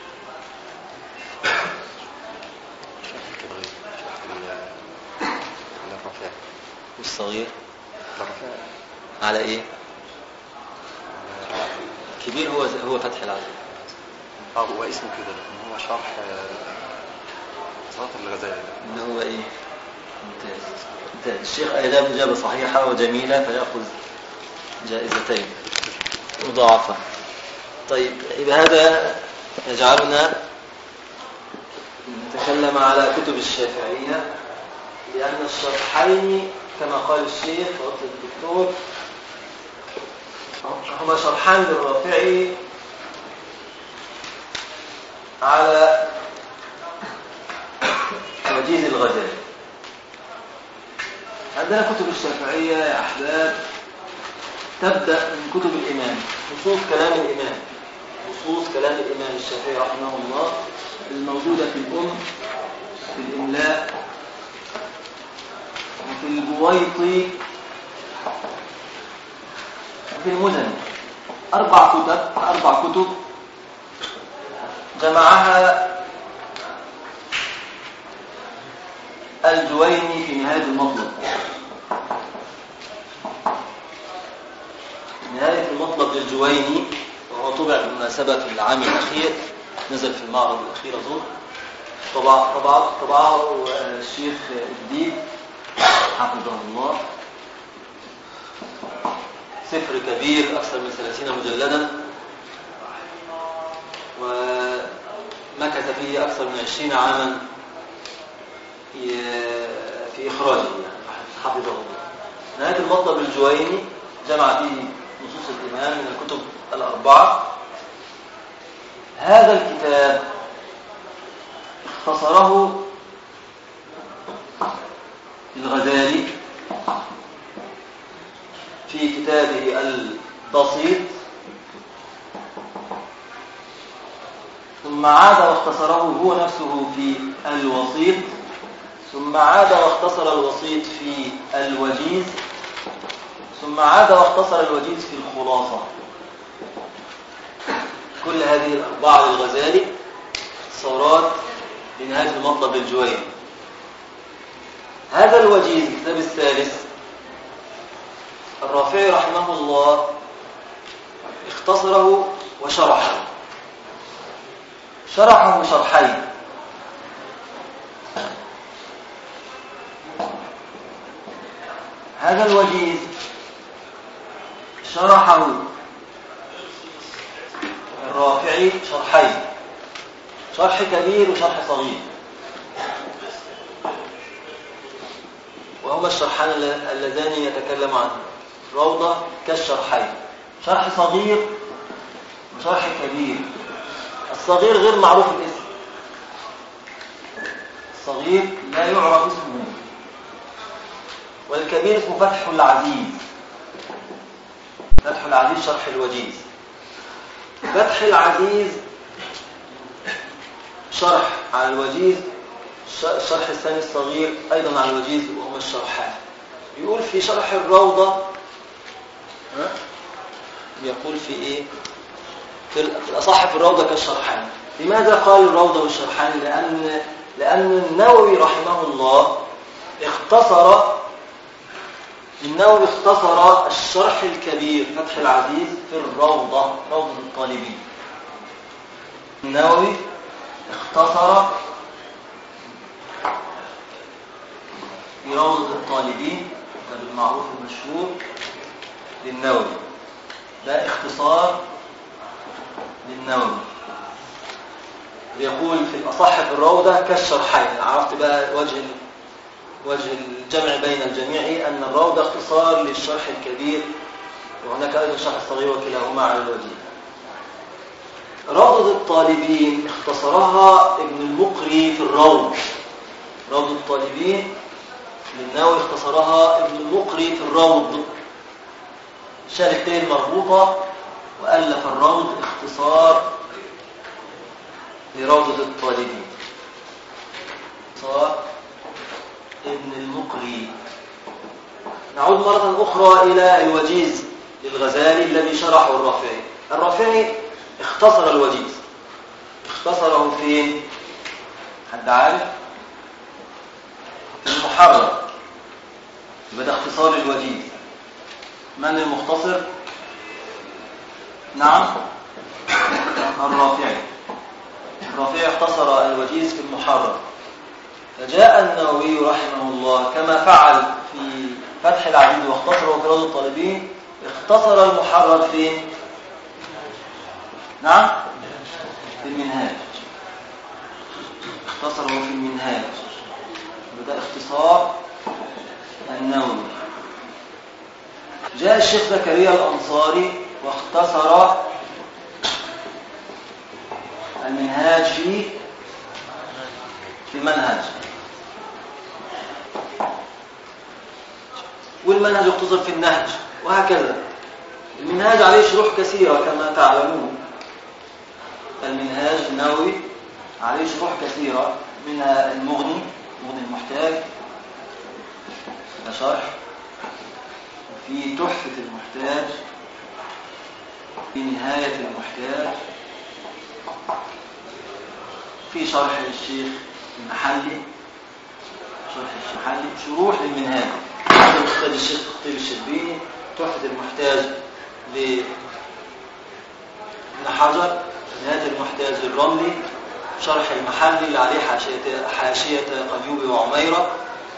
والصغير على ايه؟ كبير هو فتح العين. هو اسمه كده، لكن هو شرح صلاة الغزالي. اللي هو ايه؟ ممتاز. الشيخ أجاب إجابة صحيحة وجميلة فيأخذ جائزتين مضاعفة. طيب يبقى هذا يجعلنا نتكلم على كتب الشافعية، لأن الشرحين كما قال الشيخ وقت الدكتور هما شرحان للرافعي على وجيز الغزالي. عندنا كتب الشافعية يا أحباب تبدأ من كتب الإمام، نصوص كلام الإمام، نصوص كلام الإمام الشافعي رحمه الله الموجودة في الأم، في الإملاء، وفي البويطي، وفي المزن. أربع كتب جمعها الجويني في نهاية المطلب. نهاية المطلب للجويني، وهو طبع بالمناسبة في العام الأخير، نزل في المعرض الأخير أظن، طبعه الشيخ الديب حفظه الله، سفر كبير أكثر من 30 مجلدا، ومكث فيه أكثر من 20 عاما في إخراجه يعني حفظه الله. نهاية المطلب الجويني جمع فيه نصوص الإمام من الكتب الأربعة. هذا الكتاب اختصره الغزالي في كتابه البسيط، ثم عاد واختصره هو نفسه في الوسيط، ثم عاد واختصر الوسيط في الوجيز، ثم عاد واختصر الوجيز في الخلاصة. كل هذه الأربعة للغزالي اختصارات لنهاية المطلب للجويني. هذا الوجيز الكتاب الثالث الرافعي رحمه الله اختصره وشرحه، شرحه شرحين. هذا الوجيز شرحه الرافعي شرحين، شرح كبير وشرح صغير، وهما الشرحان اللذان يتكلم عنه روضة كالشرحين، شرح صغير وشرح كبير. الصغير غير معروف الاسم، الصغير لا يعرف اسمه، والكبير اسمه فتح العزيز. فتح العزيز شرح الوجيز. فتح العزيز شرح على الوجيز، الشرح الثاني الصغير أيضا على الوجيز، وهما الشرحان. يقول في شرح الروضة، يقول في إيه؟ في الأصح في الروضة كالشرحان. لماذا قال الروضة والشرحان؟ لأن النووي رحمه الله اختصر الشرح الكبير فتح العزيز في الروضة، روضة الطالبين. النووي اختصر في روضة الطالبين، ده بالمعروف المشهور للنووي، ده اختصار للنووي. بيقول في الأصح في الروضة كالشرحين. عرفت بقى وجه الجمع بين الجميع، أن الروضة اختصار للشرح الكبير، وهناك أيضا الشرح الصغير، وكلاهما على الوجه. روضة الطالبين اختصرها ابن المقري في الروض. روضة الطالبين للنووي اختصرها ابن المقري في الروض، شال التين مربوطة وألف الروض اختصار لروضة الطالبين. اختصار ابن المقري. نعود مرة أخرى إلى الوجيز للغزالي الذي شرحه الرافعي. الرافعي اختصر الوجيز، اختصره فين؟ حد عارف؟ في المحرر. يبقى اختصار الوجيز. من المختصر؟ نعم، الرافعي. الرافعي اختصر الوجيز في المحرر. فجاء النووي رحمه الله كما فعل في فتح العديد واختصره في روض الطالبين، اختصر المحرر فين؟ نعم، في المنهاج. اختصره في المنهاج، وده اختصار النووي. جاء الشيخ زكريا الأنصاري واختصر المنهاج في المنهج، والمنهج اختصر في النهج، وهكذا. المنهاج عليه شروح كثيرة كما تعلمون. المنهاج النووي عليه شروح كثيرة، منها المغني المحتاج، ده شرح، في تحفة المحتاج، في نهاية المحتاج، في شرح الشيخ المحلي، شروح للمنهاج. هذا محتاج الشيخ الخطيب الشربيني، تحفة المحتاج لابن حجر، نهاية المحتاج للرملي، شرح المحلي اللي عليه حاشية قيوبي وعميرة.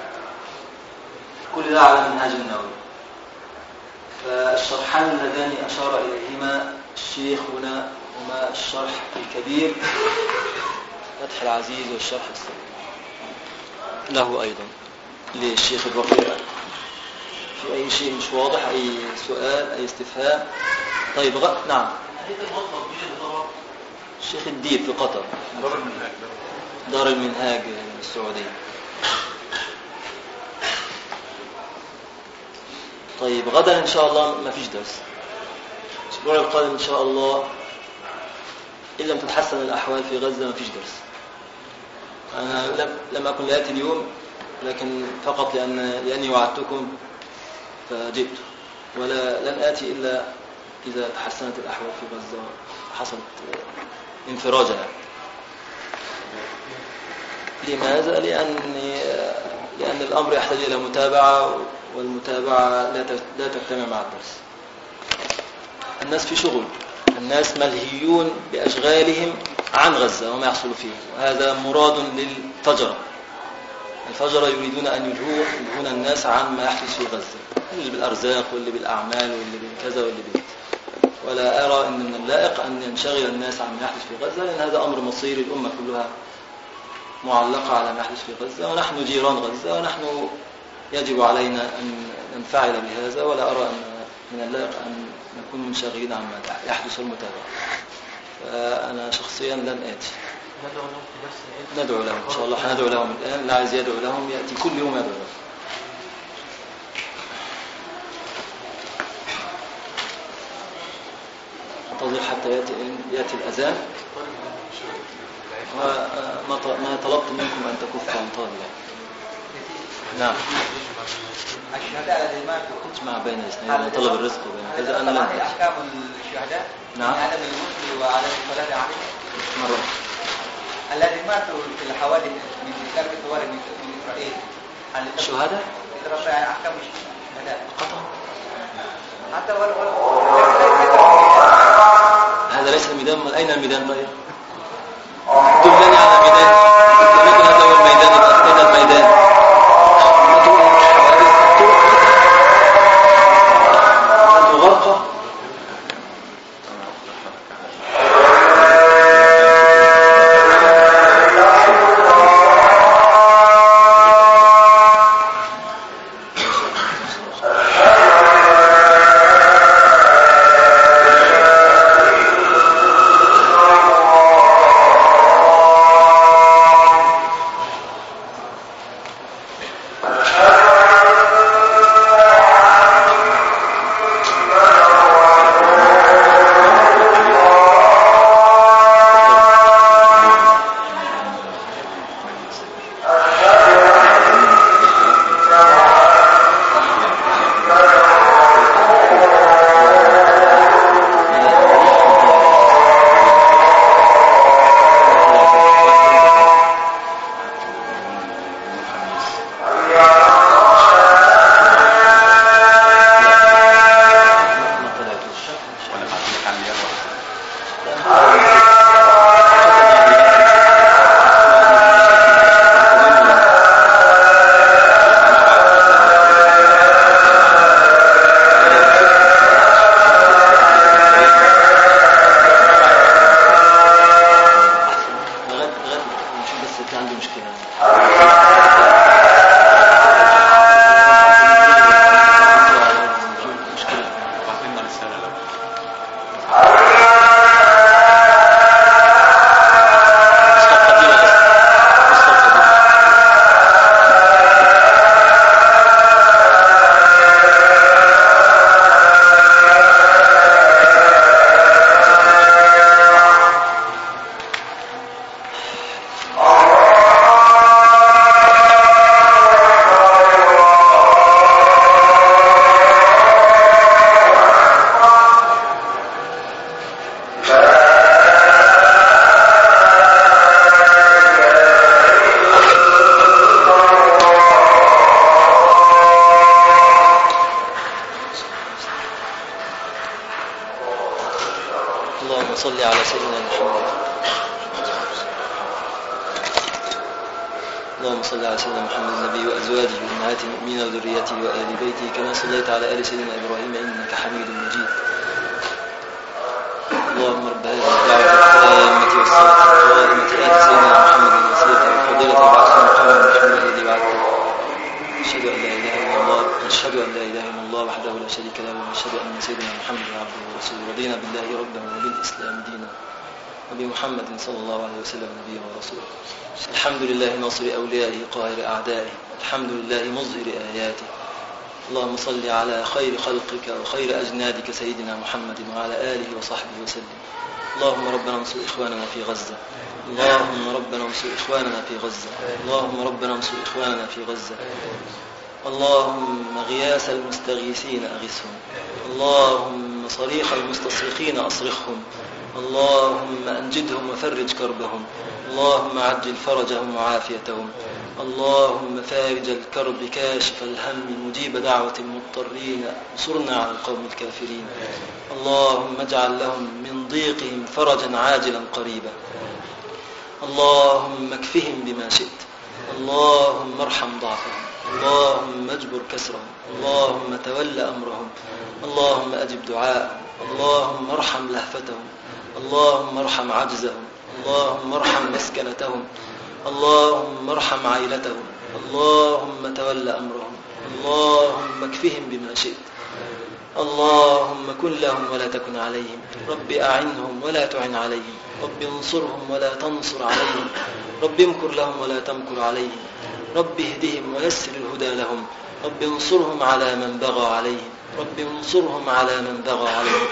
كل ده على منهاج النووي. فالشرحان اللذان أشار إليهما الشيخ هنا هما الشرح الكبير فتح العزيز، والشرح الصغير له أيضا للشيخ الرفيع. في أي شيء مش واضح، أي سؤال، أي استفهام؟ طيب نعم. الشيخ الديب في قطر، دار المنهاج السعودية. طيب غدا إن شاء الله ما فيش درس. الأسبوع القادم إن شاء الله إن لم تتحسن الأحوال في غزة ما فيش درس. أنا لم أكن لآتي اليوم، لكن فقط لأني وعدتكم فجئت، لن آتي إلا إذا تحسنت الأحوال في غزة، حصلت انفراجا. لماذا؟ لأن الأمر يحتاج إلى متابعة، والمتابعة لا تجتمع مع الدرس. الناس في شغل، الناس ملهيون بأشغالهم عن غزة وما يحصل فيه، وهذا مراد للفجرة. الفجرة يريدون أن يلهون الناس عن ما يحدث في غزة، اللي بالأرزاق واللي بالأعمال واللي بالكذا واللي بالكذا. ولا أرى أن من اللائق أن ينشغل الناس عن ما يحدث في غزة، لأن هذا أمر مصيري، الأمة كلها معلقة على ما يحدث في غزة، ونحن جيران غزة، ونحن يجب علينا أن ننفعل بهذا. ولا أرى أن من اللائق أن نكون منشغلين عما يحدث المتابعة. فأنا شخصيا لن آتي. ندعو لهم إن شاء الله، هندعو لهم الآن. اللي عايز يدعو لهم يأتي كل يوم يدعو لهم. انتظر حتى يأتي الأذان. ما طلبت منكم أن تكفوا عن طالب. نعم. الشهداء الذين ماتوا تجمع بين الاثنين، طلب الرزق وبين كذا. أنا لن أتي. أحكام الشهداء، نعم، عدم الغسل وعدم الصلاة عليهم. مرة الذين ماتوا في الحوادث من كتاب الطوارئ من إسرائيل، الشهداء يترفع أحكام الشهداء قطعا. حتى هذا ليس الميدان. أين الميدان طيب؟ دلني على ميدان. لكن هذا هو الميدان. أين الميدان؟ غرقة. اللهم صل على سيدنا محمد. اللهم صل على سيدنا محمد النبي وأزواجه وأمهات المؤمنين وذريته وآل بيته كما صليت على آل سيدنا إبراهيم إنك حميد مجيد. اللهم رب هذه الدعوة التامة والصلاة القائمة آت سيدنا محمد الوسيلة والفضيلة وبعثه مقاما محمود الذي بعثه. أشهد أن لا إله إلا الله وحده لا شريك له ونشهد أن سيدنا محمد عبده ورسوله. رضينا بالله ربا وبالإسلام دينا وبمحمد صلى الله عليه وسلم نبيا ورسولا. الحمد لله ناصر أوليائه قاهر أعدائه، الحمد لله مظهر آياته. اللهم صل على خير خلقك وخير أجنادك سيدنا محمد وعلى آله وصحبه وسلم. اللهم ربنا انصر إخواننا في غزة، اللهم ربنا انصر إخواننا في غزة، اللهم ربنا انصر إخواننا في غزة. اللهم غياث المستغيثين أغثهم، اللهم صريخ المستصرخين أصرخهم، اللهم أنجدهم وفرج كربهم، اللهم عجل فرجهم وعافيتهم، اللهم فارج الكرب كاشف الهم مجيب دعوة المضطرين انصرنا على القوم الكافرين. اللهم اجعل لهم من ضيقهم فرجا عاجلا قريبا، اللهم اكفهم بما شئت، اللهم ارحم ضعفهم، اللهم اجبر كسرهم، اللهم تول أمرهم، اللهم أجب دعاءهم، اللهم ارحم لهفتهم، اللهم ارحم عجزهم، اللهم ارحم مسكنتهم، اللهم ارحم عائلتهم، اللهم تول أمرهم، اللهم اكفهم بما شئت، اللهم كن لهم ولا تكن عليهم، رب أعنهم ولا تعن عليهم، رب انصرهم ولا تنصر عليهم، رب امكر لهم ولا تمكر عليهم، رب اهدهم ويسر الهدى لهم، رب انصرهم على من بغى عليهم، رب انصرهم على من بغى عليهم،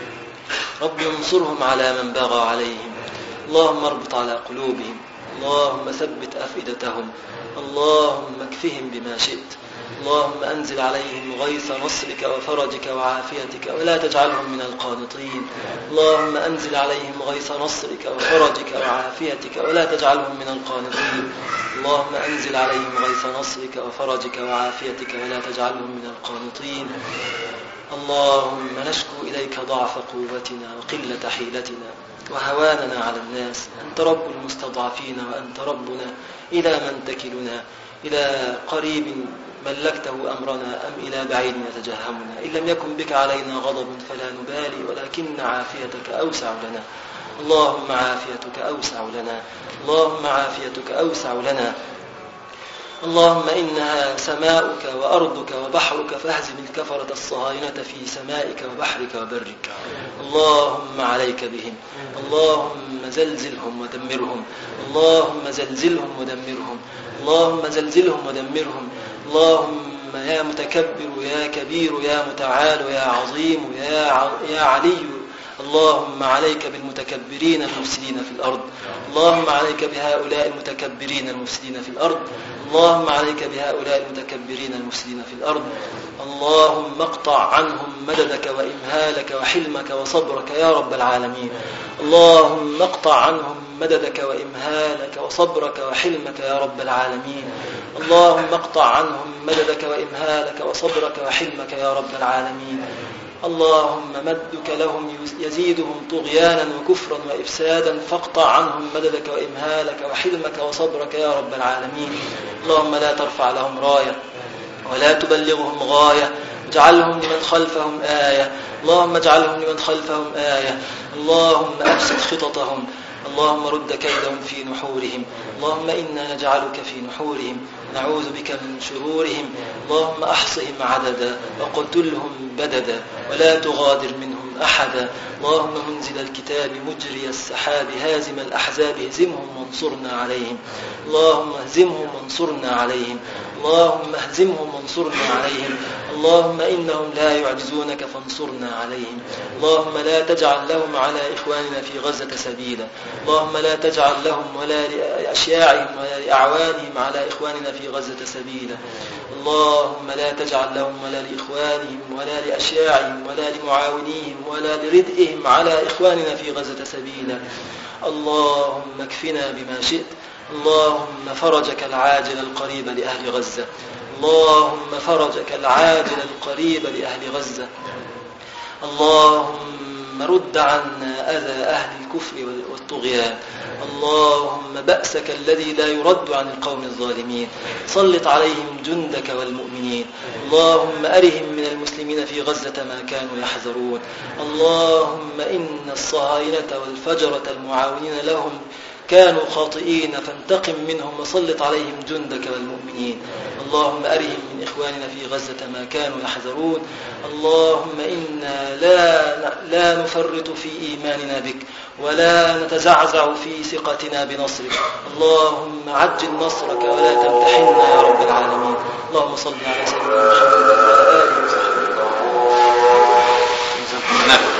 رب انصرهم على من بغى عليهم. اللهم اربط على قلوبهم، اللهم ثبت أفئدتهم، اللهم اكفهم بما شئت، اللهم أنزل عليهم غيث نصرك وفرجك وعافيتك ولا تجعلهم من القانطين. اللهم أنزل عليهم غيث نصرك وفرجك وعافيتك ولا تجعلهم من القانطين. اللهم أنزل عليهم غيث نصرك وفرجك وعافيتك ولا تجعلهم من القانطين. اللهم نشكو إليك ضعف قوتنا وقلة حيلتنا وهواننا على الناس. أنت رب المستضعفين وأنت ربنا، إلى من تكلنا؟ إلى قريب ملكته أمرنا أم إلى بعيد يتجهمنا؟ إن لم يكن بك علينا غضب فلا نبالي، ولكن عافيتك أوسع لنا. اللهم عافيتك أوسع لنا، اللهم عافيتك أوسع لنا. اللهم إنها سماؤك وأرضك وبحرك، فاهزم الكفرة الصهاينة في سمائك وبحرك وبرك. اللهم عليك بهم، اللهم زلزلهم ودمرهم، اللهم زلزلهم ودمرهم، اللهم زلزلهم ودمرهم. اللهم يا متكبر يا كبير يا متعال يا عظيم يا علي، اللهم عليك بالمتكبرين المفسدين في الأرض، اللهم عليك بهؤلاء المتكبرين المفسدين في الأرض، اللهم عليك بهؤلاء المتكبرين المفسدين في الأرض. اللهم اقطع عنهم مددك وإمهالك وحلمك وصبرك يا رب العالمين. اللهم اقطع عنهم مددك وإمهالك وصبرك وحلمك يا رب العالمين. اللهم اقطع عنهم مددك وإمهالك وصبرك وحلمك يا رب العالمين. اللهم مدك لهم يزيدهم طغيانا وكفرا وإفسادا، فاقطع عنهم مددك وإمهالك وحلمك وصبرك يا رب العالمين. اللهم لا ترفع لهم راية ولا تبلغهم غاية، اجعلهم لمن خلفهم آية، اللهم اجعلهم لمن خلفهم آية. اللهم أبسط خططهم، اللهم رد كيدهم في نحورهم. اللهم إنا نجعلك في نحورهم، نعوذ بك من شرورهم. اللهم أحصهم عددا وقتلهم بددا ولا تغادر منهم أحدا. اللهم منزل الكتاب مجري السحاب هازم الأحزاب اهزمهم وانصرنا عليهم. اللهم اهزمهم وانصرنا عليهم، اللهم اهزمهم وانصرنا عليهم. اللهم إنهم لا يعجزونك فانصرنا عليهم. اللهم لا تجعل لهم على إخواننا في غزة سبيلا، اللهم لا تجعل لهم ولا لأشياعهم ولا لأعوانهم على إخواننا في غزة سبيلا. اللهم لا تجعل لهم ولا لإخوانهم ولا لأشياعهم ولا لمعاونيهم ولا لردئهم على إخواننا في غزة سبيلا. اللهم اكفنا بما شئت. اللهم فرجك العاجل القريب لأهل غزة، اللهم فرجك العاجل القريب لأهل غزة. اللهم اللهم رد عنا أذى أهل الكفر والطغيان. اللهم بأسك الذي لا يرد عن القوم الظالمين سلط عليهم جندك والمؤمنين. اللهم أرهم من المسلمين في غزة ما كانوا يحذرون. اللهم إن الصهاينة والفجرة المعاونين لهم كانوا خاطئين فانتقم منهم وسلط عليهم جندك والمؤمنين. اللهم أرهم من إخواننا في غزة ما كانوا يحذرون. اللهم إنا لا نفرط في إيماننا بك ولا نتزعزع في ثقتنا بنصرك. اللهم عجل نصرك ولا تمتحنا يا رب العالمين. اللهم صل على سيدنا محمد وعلى آله وصحبه.